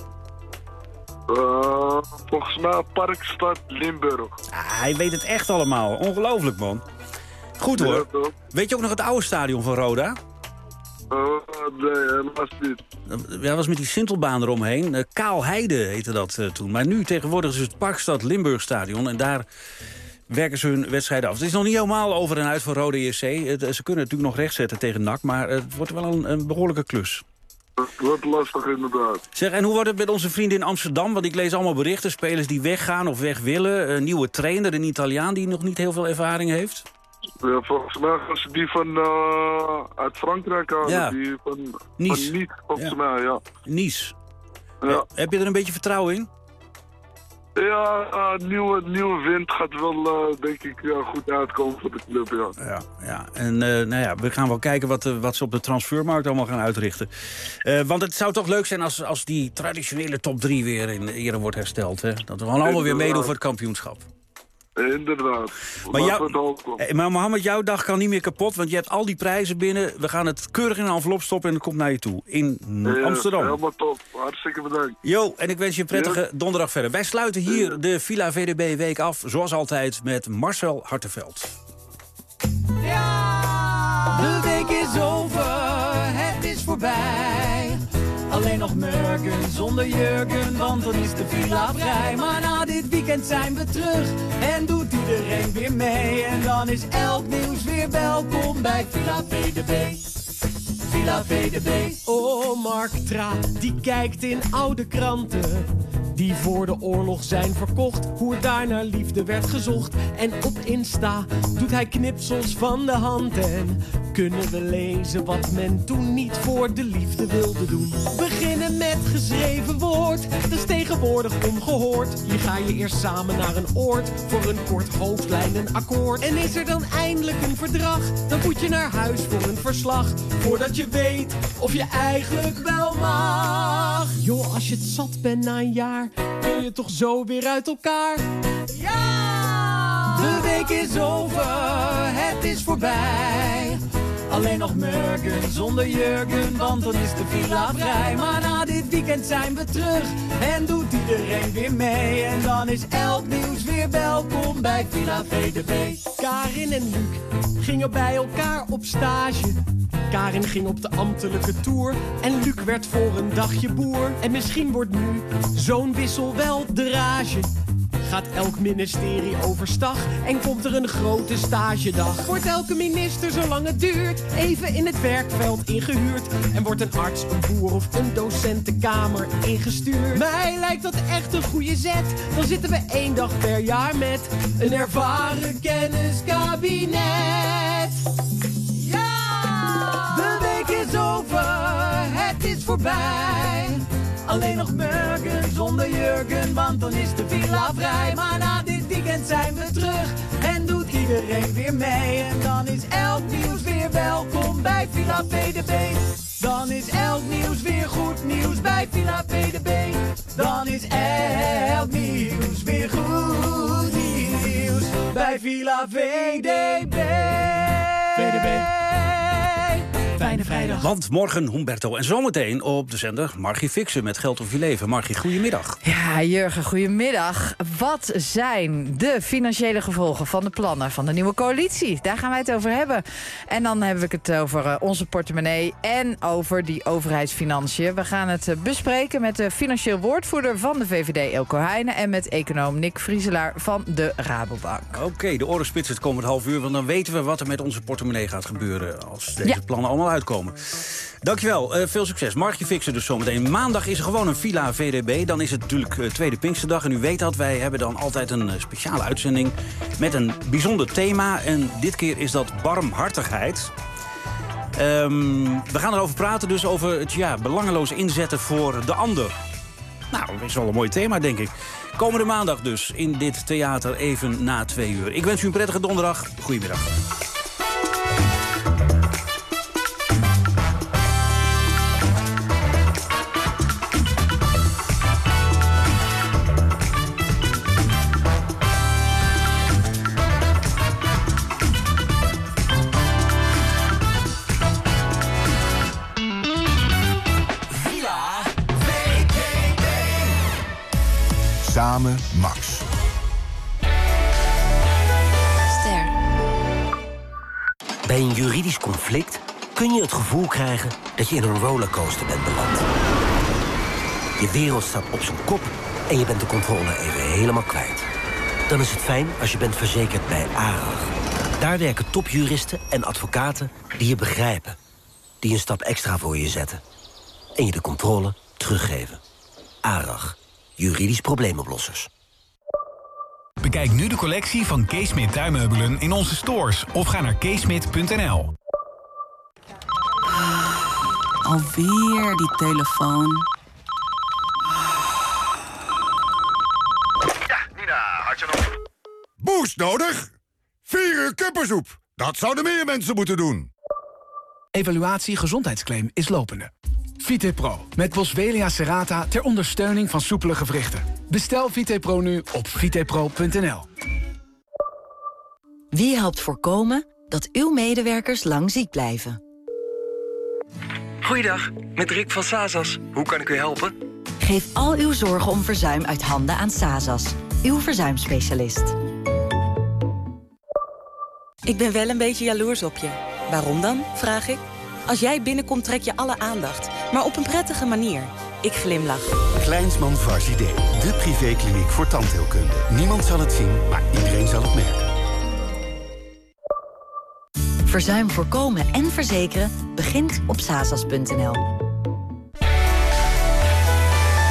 Volgens mij Parkstad Limburg. Hij weet het echt allemaal. Ongelooflijk, man. Goed hoor. Ja, weet je ook nog het oude stadion van Roda? Nee, helaas niet. Ja, dat was met die Sintelbaan eromheen. Kaalheide heette dat toen. Maar nu tegenwoordig is het Parkstad Limburg stadion. En daar werken ze hun wedstrijden af. Het is nog niet helemaal over en uit voor Roda JC. Ze kunnen natuurlijk nog rechtzetten tegen NAC. Maar het wordt wel een behoorlijke klus. Het wordt lastig inderdaad. Zeg, en hoe wordt het met onze vrienden in Amsterdam? Want ik lees allemaal berichten. Spelers die weggaan of weg willen. Een nieuwe trainer, een Italiaan die nog niet heel veel ervaring heeft. Ja, volgens mij was die van uit Frankrijk halen. Ja. Die van Nice, volgens mij, ja. Nice. Ja. Heb je er een beetje vertrouwen in? Ja, nieuwe wind gaat wel, denk ik, goed uitkomen voor de club, Ja. En we gaan wel kijken wat ze op de transfermarkt allemaal gaan uitrichten. Want het zou toch leuk zijn als die traditionele top 3 weer in ere wordt hersteld. Hè? Dat we gewoon allemaal weer meedoen voor het kampioenschap. Inderdaad. Maar Mohammed, jouw dag kan niet meer kapot, want je hebt al die prijzen binnen. We gaan het keurig in een envelop stoppen en het komt naar je toe. In Amsterdam. Helemaal top. Hartstikke bedankt. Jo, en ik wens je een prettige donderdag verder. Wij sluiten hier de Villa VDB week af, zoals altijd, met Marcel Hartenveld. Ja, de week is over, het is voorbij. Alleen nog Murgen zonder Jurgen, want dan is de villa vrij. Maar na dit weekend zijn we terug en doet iedereen weer mee. En dan is elk nieuws weer welkom bij Villa VDB. Villa VDB. Oh, Mark Tra, die kijkt in oude kranten die voor de oorlog zijn verkocht, hoe er daar naar liefde werd gezocht. En op Insta doet hij knipsels van de hand en kunnen we lezen wat men toen niet voor de liefde wilde doen. Beginnen met geschreven woord, dat is tegenwoordig ongehoord. Je ga je eerst samen naar een oord, voor een kort hoofdlijn een akkoord. En is er dan eindelijk een verdrag, dan moet je naar huis voor een verslag, voordat je weet of je eigenlijk wel mag. Joh, als je het zat bent na een jaar, kun je toch zo weer uit elkaar? Ja! De week is over, het is voorbij. Alleen nog Murgen zonder Jurgen, want dan is de villa vrij. Maar na dit weekend zijn we terug en doet iedereen weer mee. En dan is elk nieuws weer welkom bij Villa VDB. Karin en Luc gingen bij elkaar op stage. Karin ging op de ambtelijke tour en Luc werd voor een dagje boer. En misschien wordt nu zo'n wissel wel de rage. Gaat elk ministerie overstag en komt er een grote stagedag. Wordt elke minister, zolang het duurt, even in het werkveld ingehuurd. En wordt een arts, een boer of een docent de kamer ingestuurd. Mij lijkt dat echt een goede zet. Dan zitten we 1 dag per jaar met een ervaren kenniskabinet. Ja! De week is over, het is voorbij. Alleen nog Murgen zonder Jurgen, want dan is de villa vrij. Maar na dit weekend zijn we terug en doet iedereen weer mee. En dan is elk nieuws weer welkom bij Villa VDB. Dan is elk nieuws weer goed nieuws bij Villa VDB. Dan is elk nieuws weer goed nieuws bij Villa VDB. VDB. Fijne vrijdag. Want morgen Humberto en zometeen op de zender Margie Fixen met Geld of Je Leven. Margie, goedemiddag. Ja, Jurgen, goedemiddag. Wat zijn de financiële gevolgen van de plannen van de nieuwe coalitie? Daar gaan wij het over hebben. En dan heb ik het over onze portemonnee en over die overheidsfinanciën. We gaan het bespreken met de financieel woordvoerder van de VVD, Eelco Heijnen, en met econoom Nick Vrieselaar van de Rabobank. Oké, de oren spitsen het komend half uur, want dan weten we wat er met onze portemonnee gaat gebeuren als deze plannen allemaal uitkomen. Dankjewel, veel succes. Margie Fixen dus zometeen. Maandag is er gewoon een Villa VDB. Dan is het natuurlijk tweede Pinksterdag. En u weet dat, wij hebben dan altijd een speciale uitzending met een bijzonder thema. En dit keer is dat barmhartigheid. We gaan erover praten, dus over het belangeloos inzetten voor de ander. Nou, dat is wel een mooi thema, denk ik. Komende maandag dus in dit theater even na 2 uur. Ik wens u een prettige donderdag. Goedemiddag. Samen Max. Ster. Bij een juridisch conflict kun je het gevoel krijgen dat je in een rollercoaster bent beland. Je wereld staat op zijn kop en je bent de controle even helemaal kwijt. Dan is het fijn als je bent verzekerd bij ARAG. Daar werken topjuristen en advocaten die je begrijpen. Die een stap extra voor je zetten. En je de controle teruggeven. ARAG. Juridisch probleemoplossers. Bekijk nu de collectie van Keesmit tuinmeubelen in onze stores of ga naar keesmit.nl. Alweer die telefoon. Ja, Nina, had je nog... Boost nodig? 4 uur kuppersoep. Dat zouden meer mensen moeten doen. Evaluatie gezondheidsclaim is lopende. VitePro met Boswellia serrata ter ondersteuning van soepele gewrichten. Bestel VitePro nu op vitepro.nl. Wie helpt voorkomen dat uw medewerkers lang ziek blijven? Goeiedag, met Rick van Sazas. Hoe kan ik u helpen? Geef al uw zorgen om verzuim uit handen aan Sazas, uw verzuimspecialist. Ik ben wel een beetje jaloers op je. Waarom dan, vraag ik? Als jij binnenkomt trek je alle aandacht, maar op een prettige manier. Ik glimlach. Kleinsman Varzidé, de privékliniek voor tandheelkunde. Niemand zal het zien, maar iedereen zal het merken. Verzuim voorkomen en verzekeren begint op sazas.nl.